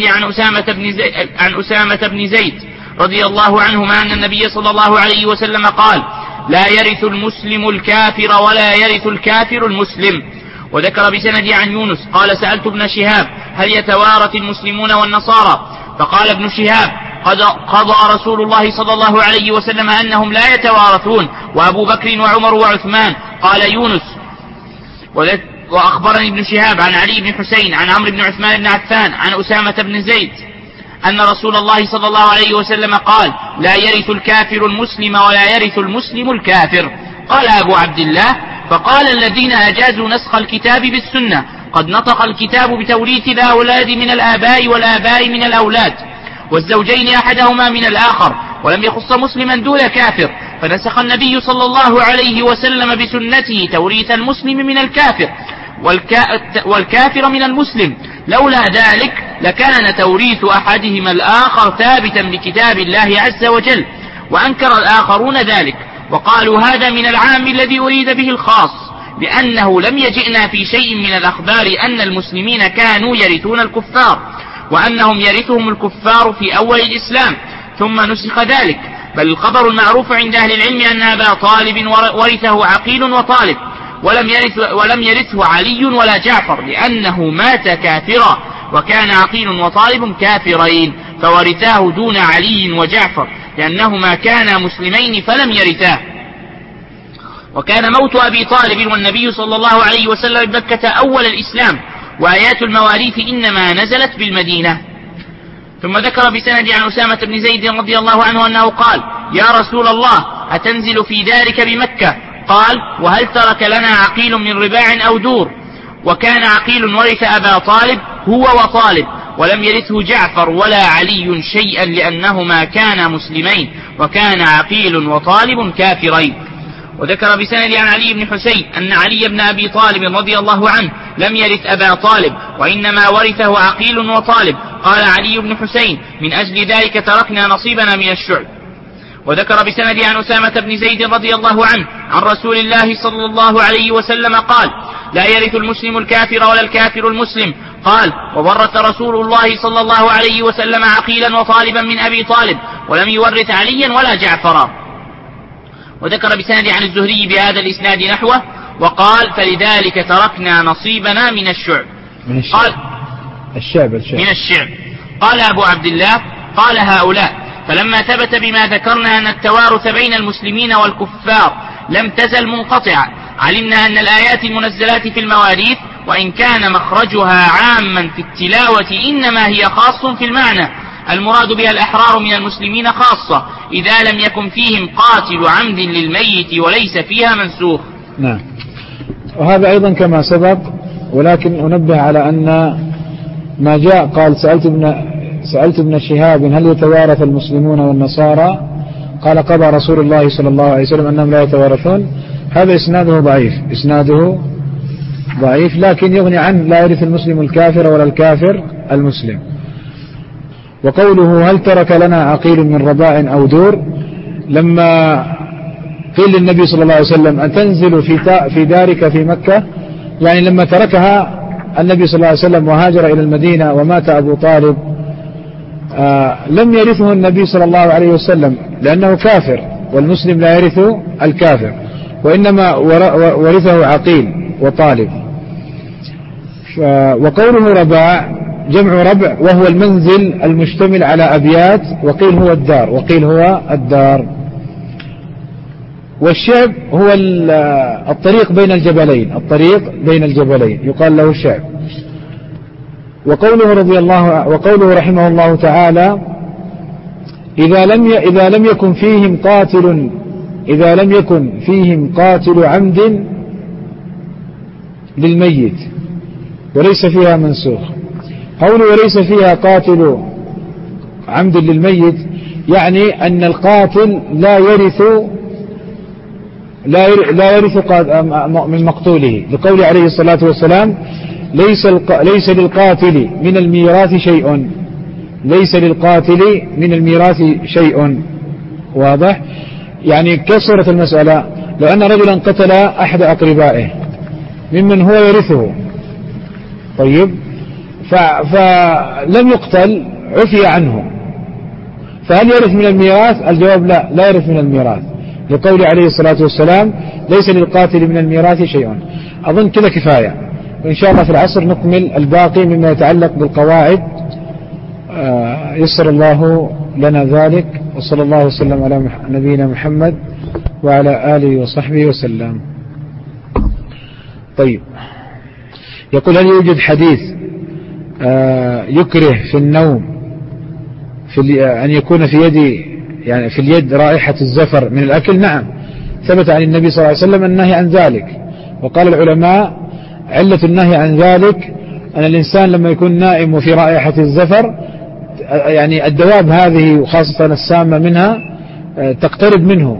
عن أسامة بن زيد رضي الله عنهما أن النبي صلى الله عليه وسلم قال: لا يرث المسلم الكافر ولا يرث الكافر المسلم. وذكر بسند عن يونس قال: سألت ابن شهاب: هل يتوارث المسلمون والنصارى؟ فقال ابن شهاب: قضى رسول الله صلى الله عليه وسلم أنهم لا يتوارثون، وأبو بكر وعمر وعثمان. قال يونس: وأخبرني ابن شهاب عن علي بن حسين عن عمرو بن عثمان بن عفان عن أسامة بن زيد أن رسول الله صلى الله عليه وسلم قال: لا يرث الكافر المسلم ولا يرث المسلم الكافر. قال أبو عبد الله: فقال الذين أجازوا نسخ الكتاب بالسنة: قد نطق الكتاب بتوريث الأولاد من الآباء والآباء من الأولاد، والزوجين أحدهما من الآخر، ولم يخص مسلما دون كافر، فنسخ النبي صلى الله عليه وسلم بسنته توريث المسلم من الكافر والكافر من المسلم. لولا ذلك لكان توريث أحدهما الآخر ثابتا بكتاب الله عز وجل، وأنكر الآخرون ذلك، وقالوا هذا من العام الذي أريد به الخاص، لأنه لم يجئنا في شيء من الأخبار أن المسلمين كانوا يرثون الكفار، وأنهم يرثهم الكفار في أول الإسلام ثم نسخ ذلك. بل الخبر المعروف عند أهل العلم أن أبا طالب ورثه عقيل وطالب، ولم يرثه علي ولا جعفر لأنه مات كافرا، وكان عقيل وطالب كافرين فورثاه دون علي وجعفر لأنهما كانا مسلمين فلم يرثاه. وكان موت أبي طالب والنبي صلى الله عليه وسلم بمكة أول الإسلام، وآيات المواريث إنما نزلت بالمدينة. ثم ذكر بسند عن أسامة بن زيد رضي الله عنه أنه قال: يا رسول الله أتنزل في دارك بمكة؟ قال: وهل ترك لنا عقيل من رباع أو دور؟ وكان عقيل ورث أبا طالب هو وطالب، ولم يرثه جعفر ولا علي شيئا لأنهما كانا مسلمين، وكان عقيل وطالب كافرين. وذكر بسند عن علي بن حسين أن علي بن أبي طالب رضي الله عنه لم يرث أبا طالب، وإنما ورثه عقيل وطالب. قال علي بن حسين: من أجل ذلك تركنا نصيبنا من الشعب. وذكر بسند عن أسامة بن زيد رضي الله عنه عن رسول الله صلى الله عليه وسلم قال: لا يرث المسلم الكافر ولا الكافر المسلم. قال: وورث رسول الله صلى الله عليه وسلم عقيلا وطالبا من أبي طالب، ولم يورث عليا ولا جعفرا. وذكر بسند عن الزهري بهذا الإسناد نحوه، وقال: فلذلك تركنا نصيبنا من الشعب. قال: الشعب. من الشعب. قال أبو عبد الله: قال هؤلاء: فلما ثبت بما ذكرنا أن التوارث بين المسلمين والكفار لم تزل منقطعة، علمنا أن الآيات المنزلات في المواريث وإن كان مخرجها عاما في التلاوة إنما هي خاص في المعنى، المراد بها الأحرار من المسلمين خاصة إذا لم يكن فيهم قاتل عمد للميت وليس فيها منسوخ. نعم. وهذا أيضا كما سبق، ولكن أنبه على أن ما جاء قال: سألت ابن شهاب هل يتوارث المسلمون والنصارى؟ قال: قضى رسول الله صلى الله عليه وسلم أنهم لا يتوارثون. هذا إسناده ضعيف، لكن يغني عن لا يرث المسلم الكافر ولا الكافر المسلم. وقوله: هل ترك لنا عقيل من رباع أو دور؟ لما قيل للنبي صلى الله عليه وسلم أن تنزل في دارك في مكة، يعني لما تركها النبي صلى الله عليه وسلم وهاجر إلى المدينة ومات أبو طالب، لم يرثه النبي صلى الله عليه وسلم لأنه كافر، والمسلم لا يرث الكافر، وإنما ورثه عقيل وطالب. وقوله رباع جمع ربع، وهو المنزل المشتمل على أبيات، وقيل هو الدار. والشعب هو الطريق بين الجبلين يقال له الشعب. وقوله رحمه الله تعالى: إذا لم يكن فيهم قاتل عمد للميت وليس فيها منسوخ. قوله وليس فيها قاتل عمد للميت يعني أن القاتل لا يرث من مقتوله، لقول عليه الصلاة والسلام: ليس للقاتل من الميراث شيء. واضح؟ يعني كسرت المسألة. لو أن رجلا قتل أحد أقربائه ممن هو يرثه، طيب، فلم يقتل، عفي عنه، فهل يرث من الميراث؟ الجواب: لا يرث من الميراث، لقول عليه الصلاة والسلام: ليس للقاتل من الميراث شيء. أظن كذا كفاية، وإن شاء الله في العصر نكمل الباقي مما يتعلق بالقواعد. يسر الله لنا ذلك، وصلى الله وسلم على نبينا محمد وعلى آله وصحبه وسلم. طيب، يقول: هل يوجد حديث يكره في النوم أن يكون في اليد رائحة الزفر من الأكل؟ نعم، ثبت عن النبي صلى الله عليه وسلم النهي عن ذلك. وقال العلماء: علة النهي عن ذلك أن الإنسان لما يكون نائم وفي رائحة الزفر، يعني الدواب هذه وخاصة السامة منها تقترب منه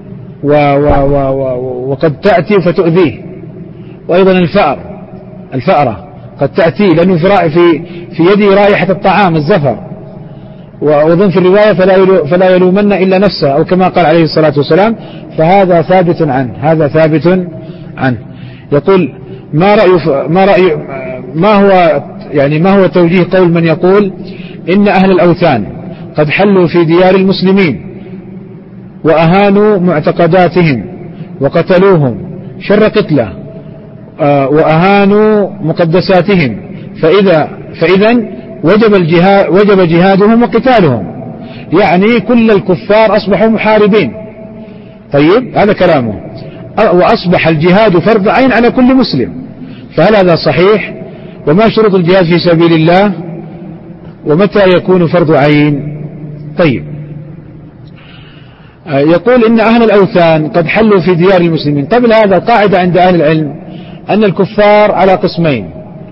وقد تأتي فتؤذيه. وأيضا الفأرة قد تأتي، لأنه في يده رائحة الطعام الزفر. وأظن في الرواية: فلا يلومن إلا نفسه، أو كما قال عليه الصلاة والسلام. فهذا ثابت عنه. يقول: ما هو توجيه قول من يقول إن أهل الأوثان قد حلوا في ديار المسلمين وأهانوا معتقداتهم وقتلوهم شر قتلة وأهانوا مقدساتهم، فإذا وجب جهادهم وقتالهم، يعني كل الكفار أصبحوا محاربين. طيب هذا كلامه، وأصبح الجهاد فرض عين على كل مسلم، فهل هذا صحيح؟ وما شروط الجهاد في سبيل الله؟ ومتى يكون فرض عين؟ طيب، يقول إن أهل الأوثان قد حلوا في ديار المسلمين. قبل هذا قاعدة عند أهل العلم أن الكفار على قسمين،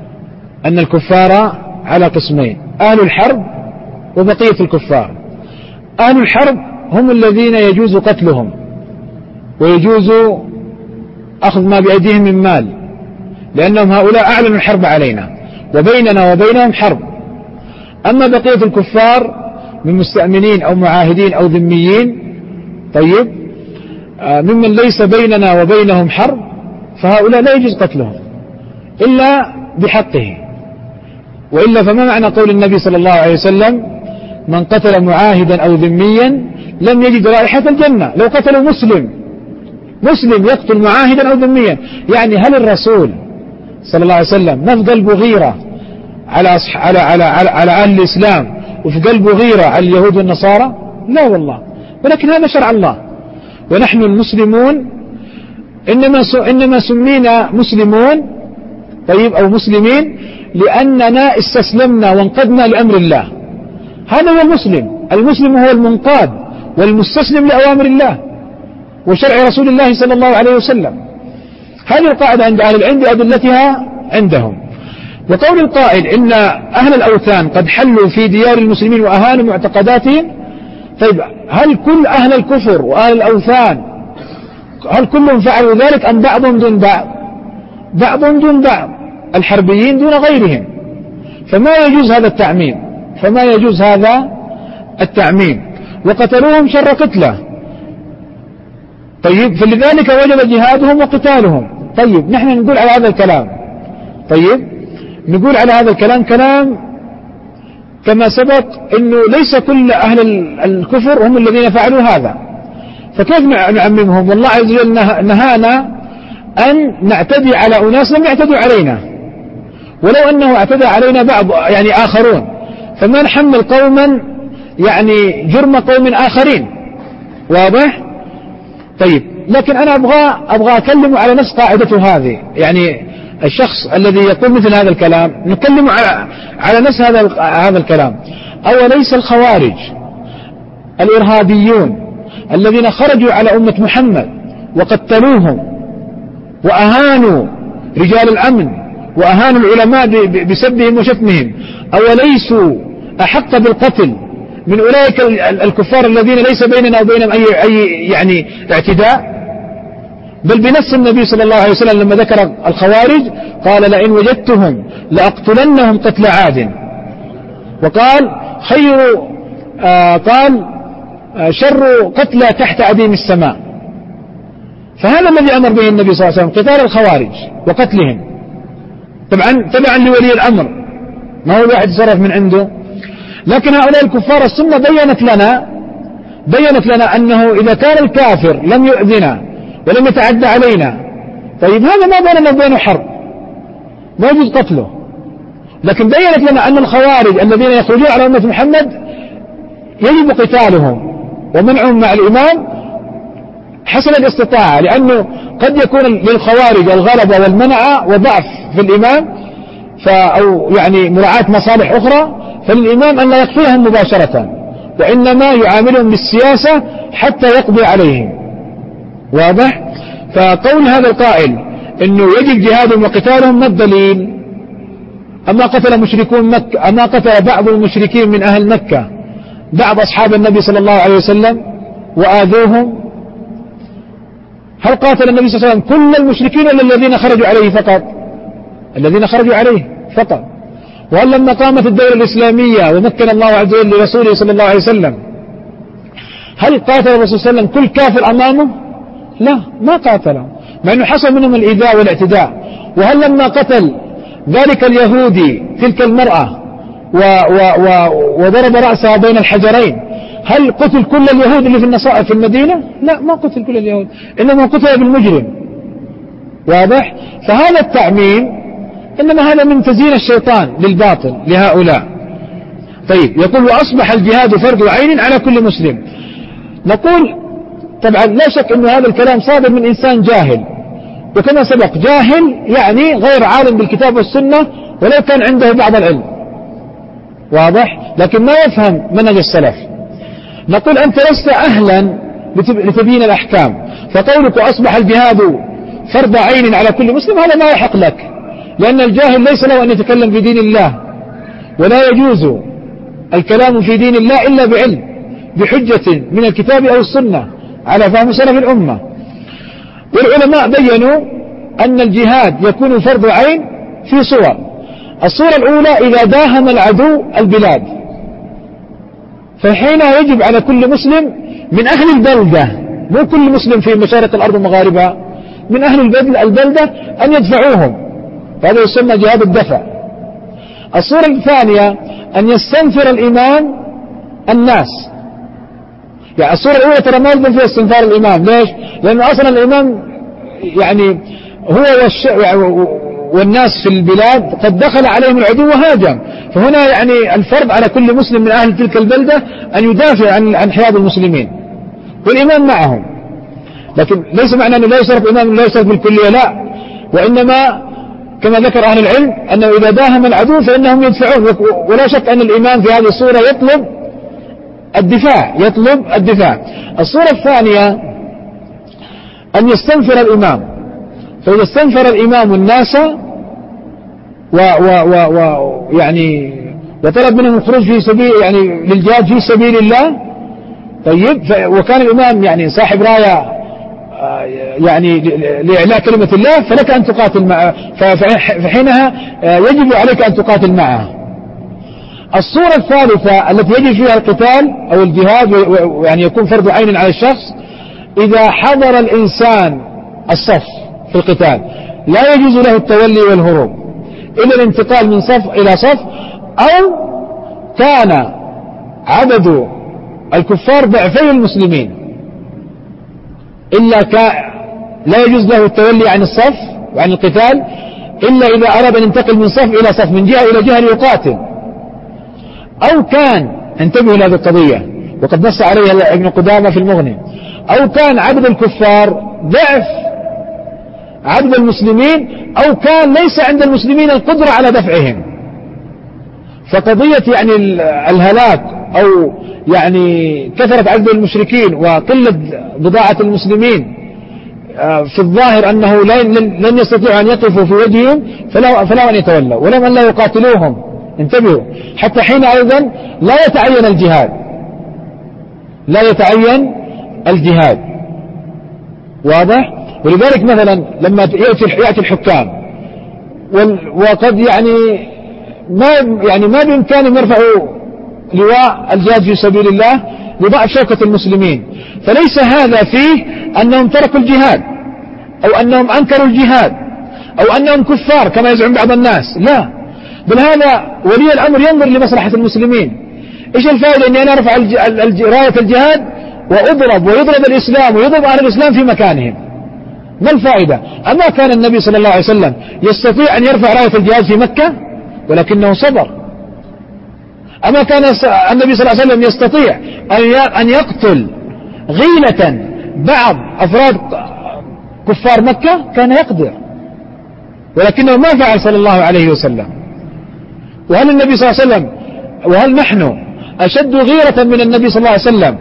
أهل الحرب وبقية الكفار. أهل الحرب هم الذين يجوز قتلهم ويجوز أخذ ما بأيديهم من مال، لأنهم هؤلاء أعلنوا الحرب علينا وبيننا وبينهم حرب. أما بقية الكفار من مستأمنين أو معاهدين أو ذميين، طيب، ممن ليس بيننا وبينهم حرب، فهؤلاء لا يجوز قتلهم إلا بحقه. وإلا فما معنى قول النبي صلى الله عليه وسلم: من قتل معاهدا أو ذميا لم يجد رائحة الجنة؟ لو قتلوا مسلم يقتل معاهدا أو ذميا، يعني هل الرسول صلى الله عليه وسلم ما في قلبه غيرة على أهل الإسلام وفي قلبه غيرة على اليهود والنصارى؟ لا والله، ولكن هذا شرع الله. ونحن المسلمون إنما سمينا مسلمون، طيب، أو مسلمين، لأننا استسلمنا وانقدنا لأمر الله. هذا هو المسلم هو المنقاد والمستسلم لأوامر الله وشرع رسول الله صلى الله عليه وسلم. هذه القاعدة عند أهل العلم بأدلتها عندهم. وقول القائل إن أهل الأوثان قد حلوا في ديار المسلمين وأهانوا معتقداتهم، طيب، هل كل أهل الكفر وأهل الأوثان هل كلهم فعلوا ذلك أم بعضهم دون بعض؟ الحربيين دون غيرهم، فما يجوز هذا التعميم، وقتلوهم شر قتله. طيب، فلذلك وجب جهادهم وقتالهم. طيب، نحن نقول على هذا الكلام كلام كما سبق أنه ليس كل أهل الكفر هم الذين فعلوا هذا، فكيف نعممهم؟ والله عز وجل نهانا أن نعتدي على أناس لم يعتدوا علينا، ولو أنه اعتدى علينا بعض آخرون، فما نحمل قوما جرم قوم آخرين. واضح؟ طيب، لكن أنا أبغى أكلم على نفس قاعدته هذه، الشخص الذي يقول مثل هذا الكلام نكلم على نفس هذا الكلام. أوليس الخوارج الإرهابيون الذين خرجوا على أمة محمد وقتلوهم وأهانوا رجال الأمن وأهانوا العلماء بسبهم وشتمهم، أوليسوا أحق بالقتل من أولئك الكفار الذين ليس بيننا وبينهم أي اعتداء؟ بل بنص النبي صلى الله عليه وسلم لما ذكر الخوارج قال: لئن وجدتهم لأقتلنهم قتل عاد، وقال: شر قتلى تحت عديم السماء. فهذا الذي أمر به النبي صلى الله عليه وسلم، قتال الخوارج وقتلهم، تبعا لولي الأمر، ما هو الواحد يتصرف من عنده. لكن هؤلاء الكفار السنة بيّنت لنا أنه إذا كان الكافر لم يؤذنا ولم يتعدى علينا، طيب، هذا ما بيننا وبينه حرب، ما يجوز قتله. لكن بيّنت لنا أن الخوارج الذين يخرجون على أمة محمد يجب قتالهم ومنعهم مع الإمام حسب الاستطاعة، لأنه قد يكون للخوارج الغلبة والمنع وضعف في الإمام، أو مراعاة مصالح أخرى، فللإمام أن لا يقتلهم مباشرة، وإنما يعاملهم بالسياسة حتى يقضي عليهم. واضح؟ فقول هذا القائل إنه يجب جهادهم وقتالهم ما الدليل؟ أما قتل بعض المشركين من أهل مكة بعض أصحاب النبي صلى الله عليه وسلم وآذوهم؟ هل قاتل النبي صلى الله عليه وسلم كل المشركين ولا الذين خرجوا عليه فقط؟ الذين خرجوا عليه فقط. وهل لما قامت الدولة الإسلامية ومكن الله عز وجل لرسوله صلى الله عليه وسلم هل قاتل الرسول صلى الله عليه وسلم كل كافر أمامه؟ لا، ما قاتله، مع أنه حصل منهم الإيذاء والاعتداء. وهل لما قتل ذلك اليهودي تلك المرأة وضرب رأسها بين الحجرين، هل قتل كل اليهود اللي في المدينة؟ لا، ما قتل كل اليهود، إنما قتل بالمجرم. واضح؟ فهذا التعميم إنما هذا من تزيين الشيطان للباطل لهؤلاء. طيب، يقول وأصبح الجهاد فرض عين على كل مسلم. نقول طبعا لا شك أن هذا الكلام صادر من إنسان جاهل، وكما سبق جاهل يعني غير عالم بالكتاب والسنة ولو كان عنده بعض العلم، واضح، لكن ما يفهم منهج السلف. نقول أنت لست أهلا لتبيين الأحكام، فقولك أصبح الجهاد فرض عين على كل مسلم هذا ما يحق لك، لأن الجاهل ليس له أن يتكلم في دين الله، ولا يجوز الكلام في دين الله إلا بعلم بحجة من الكتاب أو السنة على فهم سلف الأمة. والعلماء بيّنوا أن الجهاد يكون فرض عين في صور. الصورة الأولى إذا داهم العدو البلاد، فحينها يجب على كل مسلم من أهل البلدة، مو كل مسلم في مشارق الأرض ومغاربها، من أهل البلدة أن يدفعوهم، وهذا يسمى جهاد الدفع. الصورة الثانية أن يستنفر الإمام الناس. يعني الصورة الأولى ترى ما يلزم فيها استنفار الإمام، ليش؟ لأن أصلا الإمام يعني هو والناس في البلاد قد دخل عليهم العدو وهاجم، فهنا يعني الفرض على كل مسلم من أهل تلك البلدة أن يدافع عن حياض المسلمين والإمام معهم. لكن ليس معنى أنه لا يشرف إمام لا يشرف بالكلية، لا، وإنما كما ذكر أهل العلم أنه إذا داهم العدو فإنهم يدفعون، ولا شك أن الإمام في هذه الصورة يطلب الدفاع. الصورة الثانية أن يستنفر الإمام، فإذا استنفر الإمام الناس يعني وطلب منهم الخروج في سبيل يعني للجهاد في سبيل الله، طيب، وكان الإمام يعني صاحب راية يعني لإعلاء كلمة الله، فلك أن تقاتل معه، فحينها يجب عليك أن تقاتل معه. الصورة الثالثة التي يجب فيها القتال أو الجهاد يعني يكون فرض عين على الشخص إذا حضر الإنسان الصف في القتال، لا يجوز له التولي والهروب إلا الانتقال من صف إلى صف، أو كان عدد الكفار ضعفي المسلمين، لا يجوز له التولي عن الصف وعن القتال إلا إذا أراد أن ينتقل من صف إلى صف، من جهة إلى جهة ليقاتل، أو كان، انتبهوا لهذه القضية وقد نص عليها ابن قدامة في المغني، أو كان عدد الكفار ضعف عدد المسلمين، أو كان ليس عند المسلمين القدرة على دفعهم. فقضية يعني الهلاك أو يعني كثرة عدد المشركين وقلة بضاعة المسلمين في الظاهر أنه لن يستطيعوا أن يقفوا في وجههم، فلا أن يتولوا ولم أن لا يقاتلوهم. انتبهوا، حتى حين أيضا لا يتعين الجهاد، واضح؟ ولذلك مثلا لما يأتي الحكام وقد يعني ما بإمكانهم يرفعوا لواء الجهاد في سبيل الله لضعف شوكة المسلمين، فليس هذا فيه أنهم تركوا الجهاد أو أنهم أنكروا الجهاد أو أنهم كفار كما يزعم بعض الناس، لا، بل هذا ولي الأمر ينظر لمصلحة المسلمين. إيش الفائدة أني أنا أرفع راية الجهاد وأضرب ويضرب الإسلام ويضرب أهل الإسلام في مكانهم؟ ما الفائدة؟ أما كان النبي صلى الله عليه وسلم يستطيع أن يرفع راية الجهاد في مكة ولكنه صبر. أما كان النبي صلى الله عليه وسلم يستطيع أن يقتل غيلة بعض أفراد كفار مكة، كان يقدر، ولكنه ما فعل صلى الله عليه وسلم. وهل النبي صلى الله عليه وسلم وهل نحن أشد غيرة من النبي صلى الله عليه وسلم؟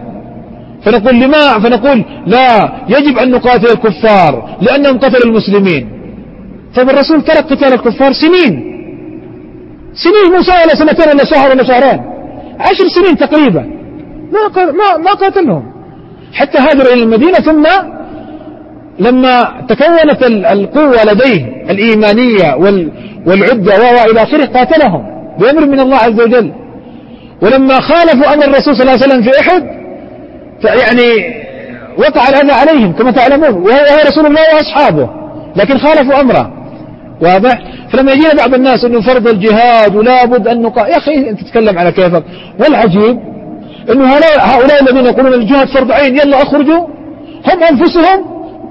فنقول لا، يجب أن نقاتل الكفار لأنهم قتلوا المسلمين. طيب الرسول ترك قتال الكفار سنين، موسى ولا سنتين ولا شهر ولا شهرين، 10 سنين تقريبا ما قاتلهم حتى هاجروا إلى المدينة، ثم لما تكونت القوة لديه الإيمانية والعدة وإلى آخره قاتلهم بأمر من الله عز وجل. ولما خالفوا أمر الرسول صلى الله عليه وسلم في أحد يعني وقع الأذى عليهم كما تعلمون، وهو رسول الله وأصحابه، لكن خالفوا أمره، واضح؟ فلما يجينا بعض الناس أنه فرض الجهاد ولا بد أن يا أخي أنت تتكلم على كيفك. والعجيب أنه هؤلاء الذين يقولون الجهاد فرض عين يلا أخرجوا، هم أنفسهم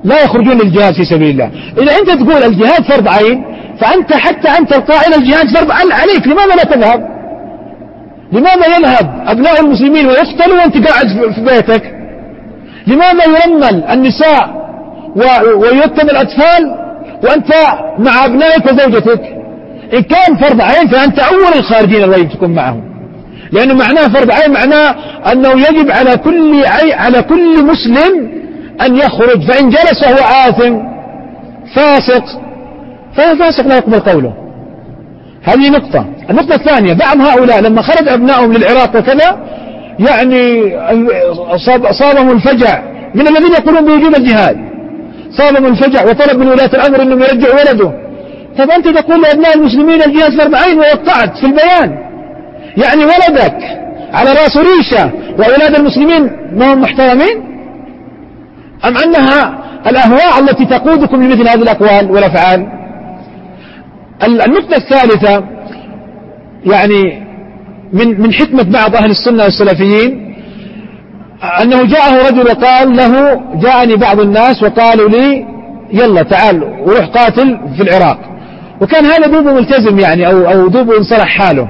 لا يخرجون للجهاد في سبيل الله. إذا أنت تقول الجهاد فرض عين، فأنت حتى أنت القائل الجهاد فرض عليك، لماذا لا تذهب؟ لماذا يذهب أبناء المسلمين ويقتلوا وأنت قاعد في بيتك؟ لماذا يرمل النساء ويتم الأطفال وأنت مع أبنائك وزوجتك؟ إن كان فرض عين فأنت أول الخارجين الواجب تكون معهم، لأنه معناه فرض عين معناه أنه يجب على كل مسلم أن يخرج، فإن جلس وهو آثم فاسق فهو فاسق لا يقبل قوله. هذه نقطة. النقطة الثانية، بعض هؤلاء لما خرج أبنائهم للعراق وكذا يعني صابهم الفجع من الذين يقولون بوجوب الجهاد، صابهم الفجع وطلب من ولاة الأمر أنهم يرجعوا ولده. طب أنت تقول لأبناء المسلمين الجهاد فرض عين ووقعت في البيان، يعني ولدك على رأس ريشة وأولاد المسلمين ما هم محترمين؟ أم أنها الأهواء التي تقودكم لمثل هذه الأقوال والأفعال؟ النقطة الثالثة، يعني من حكمة بعض أهل السنة والسلفيين أنه جاءه رجل وقال له جاءني بعض الناس وقالوا لي يلا تعال وروح قاتل في العراق، وكان هذا دوبه ملتزم يعني أو دوبه انصلح حاله.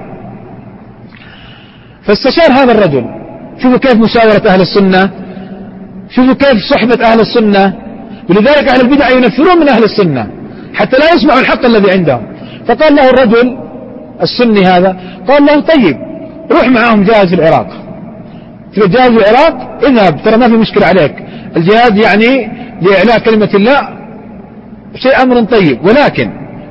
فاستشار هذا الرجل. شوفوا كيف مشاورة أهل السنة، شوفوا كيف صحبة أهل السنة، ولذلك أهل البدع ينفرون من أهل السنة حتى لا يسمعوا الحق الذي عندهم. فقال له الرجل السني هذا، قال له طيب روح معهم جاهز في العراق، تبغى جاهز في العراق اذهب، ترى ما في مشكلة عليك، الجهاد يعني لإعلاء كلمة الله شيء أمر طيب، ولكن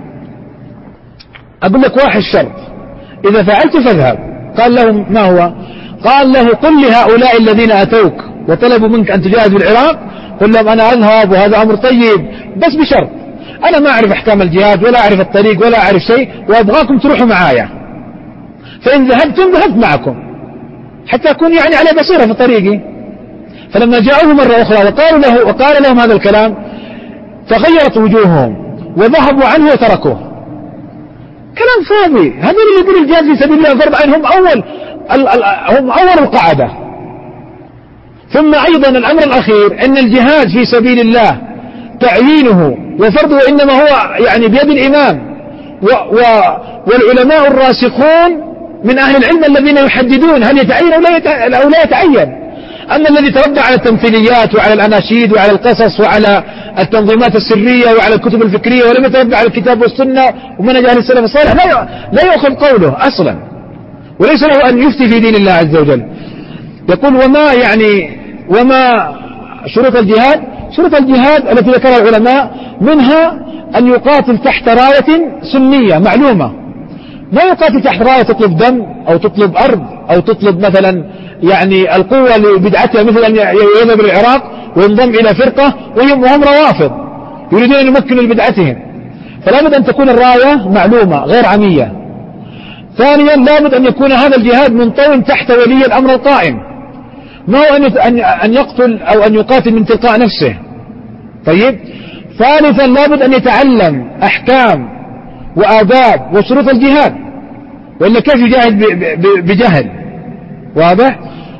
أقول لك واحد شرط، إذا فعلت فاذهب. قال له ما هو؟ قال له قل لهؤلاء الذين أتوك وطلبوا منك أن تجاهد في العراق، قل لهم أنا أذهب وهذا أمر طيب، بس بشرط أنا ما أعرف أحكام الجهاد ولا أعرف الطريق ولا أعرف شيء، وأبغاكم تروحوا معايا، فإن ذهبتم ذهبت معكم حتى أكون يعني على بصيرة في طريقي. فلما جاءوه مرة أخرى وقال لهم هذا الكلام تغيرت وجوههم وذهبوا عنه وتركوه. كلام فاضي. هذول اللي يقولوا الجهاد في سبيل الله فرض عين هم أول القاعدة. ثم أيضا الأمر الأخير أن الجهاد في سبيل الله تعيينه وفرضه إنما هو يعني بيد الإمام والعلماء الراسخون من أهل العلم الذين يحددون هل يتعين أو لا يتعين. أما الذي تربى على التمثيليات وعلى الأناشيد وعلى القصص وعلى التنظيمات السرية وعلى الكتب الفكرية ولم يتربى على الكتاب والسنة ومنهج أهل السلف الصالح لا يأخذ قوله أصلا، وليس له أن يفتي في دين الله عز وجل. يقول وما شروط الجهاد؟ شروط الجهاد التي ذكرها العلماء منها أن يقاتل تحت راية سنية معلومة، ما يقاتل تحت راية تطلب دم أو تطلب أرض أو تطلب مثلا يعني القوة لبدعتها، مثل أن يذهب إلى العراق وينضم إلى فرقة وهم روافض يريدون أن يمكنوا لبدعتهم. فلا بد أن تكون الراية معلومة غير عمية. ثانيا لا بد أن يكون هذا الجهاد منطوي تحت ولي الأمر القائم، ما هو أن يقتل أو أن يقاتل من تلقاء نفسه. طيب. ثالثا لا بد أن يتعلم أحكام وآداب وشروط الجهاد، وإلا كيف يجاهد بجهل؟ واضح.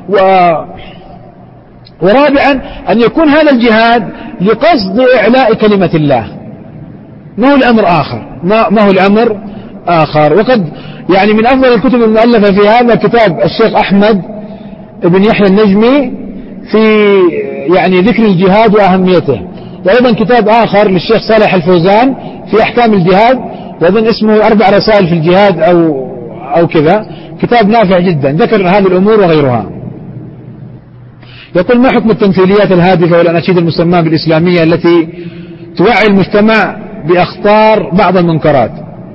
ورابعا أن يكون هذا الجهاد لقصد إعلاء كلمة الله، ما هو الأمر آخر، ما هو الأمر آخر. وقد يعني من أفضل الكتب المؤلفة في هذا كتاب الشيخ أحمد بن يحيى النجمي في يعني ذكر الجهاد وأهميته، وأيضا كتاب آخر للشيخ صالح الفوزان في أحكام الجهاد، وأظن اسمه 4 رسائل في الجهاد أو كذا، كتاب نافع جدا ذكر هذه الأمور وغيرها. يقول ما حكم التمثيليات الهادفة والأناشيد المسماة بالإسلامية التي توعي المجتمع بأخطار بعض المنكرات؟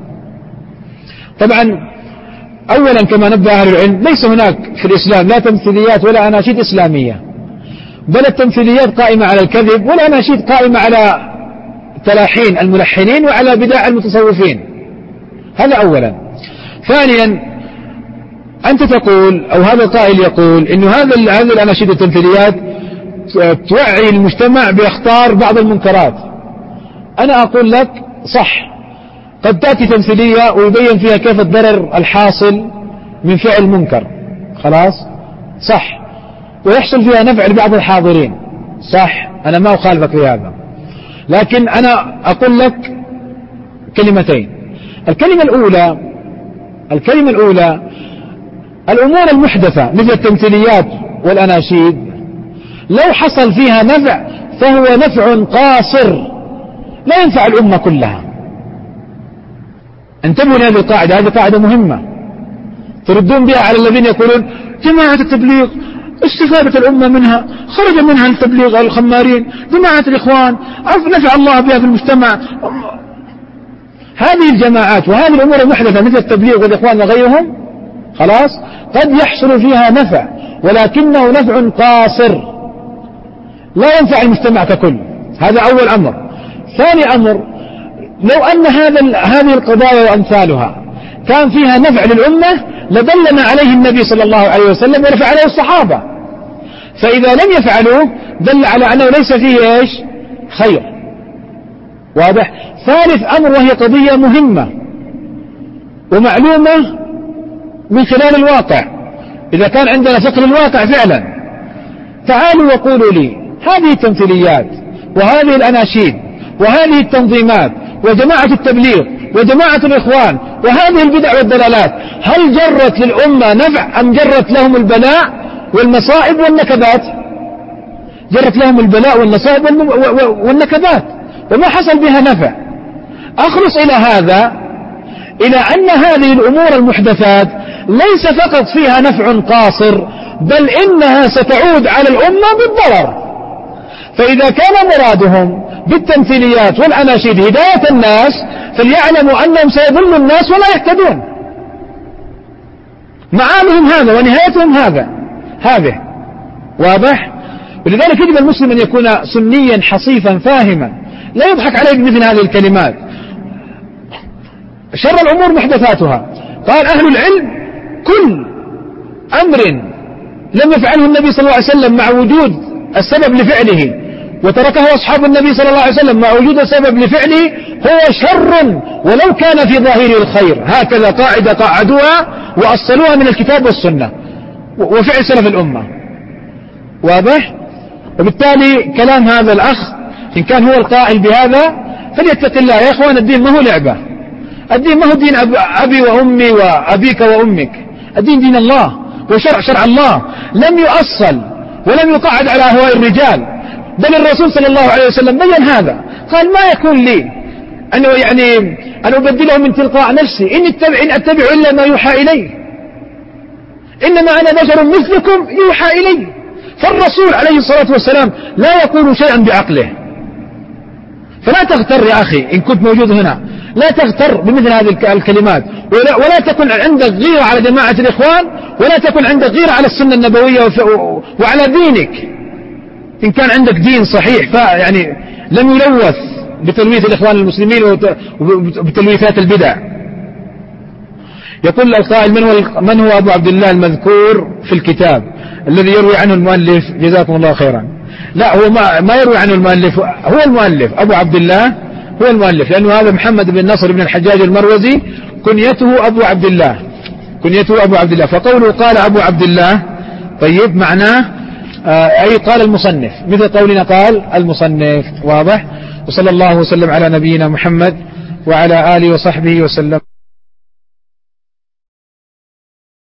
طبعا أولا كما نبدأ أهل العلم ليس هناك في الإسلام لا تمثيليات ولا أناشيد إسلامية، بل التمثيليات قائمة على الكذب والأناشيد قائمة على تلاحين الملحنين وعلى بداع المتصوفين. هذا أولا. ثانيا أنت تقول أو هذا القائل يقول إنه هذه الأناشيد التمثيليات توعي المجتمع بأخطار بعض المنكرات. أنا أقول لك صح، قد تأتي تمثيلية ويبين فيها كيف الضرر الحاصل من فعل منكر، خلاص صح، ويحصل فيها نفع لبعض الحاضرين، صح، أنا ما أخالفك في هذا. لكن أنا أقول لك كلمتين. الكلمة الأولى الأمور المحدثة مثل التمثيليات والأناشيد لو حصل فيها نفع فهو نفع قاصر لا ينفع الأمة كلها. انتبهوا لهذه القاعدة، هذه قاعدة مهمة تردون بها على الذين يقولون جماعة التبليغ استفادت الأمة منها، خرج منها التبليغ الخمارين، جماعة الإخوان نفع الله بها في المجتمع. هذه الجماعات وهذه الأمور المحدثة مثل التبليغ والإخوان وغيرهم خلاص قد يحصل فيها نفع ولكنه نفع قاصر لا ينفع المجتمع ككل. هذا أول أمر. ثاني أمر، لو أن هذه القضايا وأمثالها كان فيها نفع للأمة لدلنا عليه النبي صلى الله عليه وسلم ورفع عليه الصحابة، فإذا لم يفعلوه دل على أنه ليس فيه إيش؟ خير. واضح؟ ثالث أمر وهي قضية مهمة ومعلومة من خلال الواقع، إذا كان عندنا فقه الواقع فعلا. تعالوا وقولوا لي هذه التمثيليات وهذه الأناشيد وهذه التنظيمات وجماعة التبليغ وجماعة الإخوان وهذه البدع والدلالات هل جرت للأمة نفع أم جرت لهم البلاء والمصائب والنكبات؟ جرت لهم البلاء والمصائب والنكبات وما حصل بها نفع. أخلص إلى هذا، إلى أن هذه الأمور المحدثات ليس فقط فيها نفع قاصر بل إنها ستعود على الأمة بالضرر. فإذا كان مرادهم بالتمثيليات والأناشيد هداية الناس فليعلموا أنهم سيضلوا الناس ولا يهتدون. معالهم هذا ونهايتهم هذه واضح. ولذلك يجب المسلم أن يكون سنيا حصيفا فاهما لا يضحك عليه بمثل هذه الكلمات. شر الأمور محدثاتها. قال أهل العلم كل أمر لم يفعله النبي صلى الله عليه وسلم مع وجود السبب لفعله وتركه أصحاب النبي صلى الله عليه وسلم مع وجود السبب لفعله هو شر ولو كان في ظاهره الخير. هكذا قاعدة قاعدوها وأصلوها من الكتاب والسنة وفعل سلف الأمة. واضح؟ وبالتالي كلام هذا الأخ إن كان هو القائل بهذا فليتق الله. يا إخوان الدين ما هو لعبة، الدين ما هو دين أبي وأمي وأبيك وأمك، الدين دين الله وشرع شرع الله لم يؤصل ولم يقعد على أهواء الرجال، بل الرسول صلى الله عليه وسلم بين هذا. قال ما يكون لي أن أبدله من تلقاء نفسي إن أتبع إلا ما يوحى إلي، إنما أنا بشر مثلكم يوحى إلي. فالرسول عليه الصلاة والسلام لا يقول شيئا بعقله. فلا تغتر يا أخي إن كنت موجود هنا، لا تغتر بمثل هذه الكلمات ولا تكن عندك غيرة على جماعة الإخوان ولا تكن عندك غيرة على السنة النبوية وعلى دينك. إن كان عندك دين صحيح يعني لم يلوث بتلويث الإخوان المسلمين وبتلويثات البدع. يقول القائل من هو أبو عبد الله المذكور في الكتاب الذي يروي عنه المؤلف جزاكم الله خيرا؟ لا، هو ما يروي عنه المؤلف، هو المؤلف أبو عبد الله هو المؤلف، لأنه هذا محمد بن نصر بن الحجاج المروزي كنيته أبو عبد الله. فقوله قال أبو عبد الله طيب معناه أي قال المصنف مثل قولنا قال المصنف. واضح؟ وصلى الله وسلم على نبينا محمد وعلى آله وصحبه وسلم.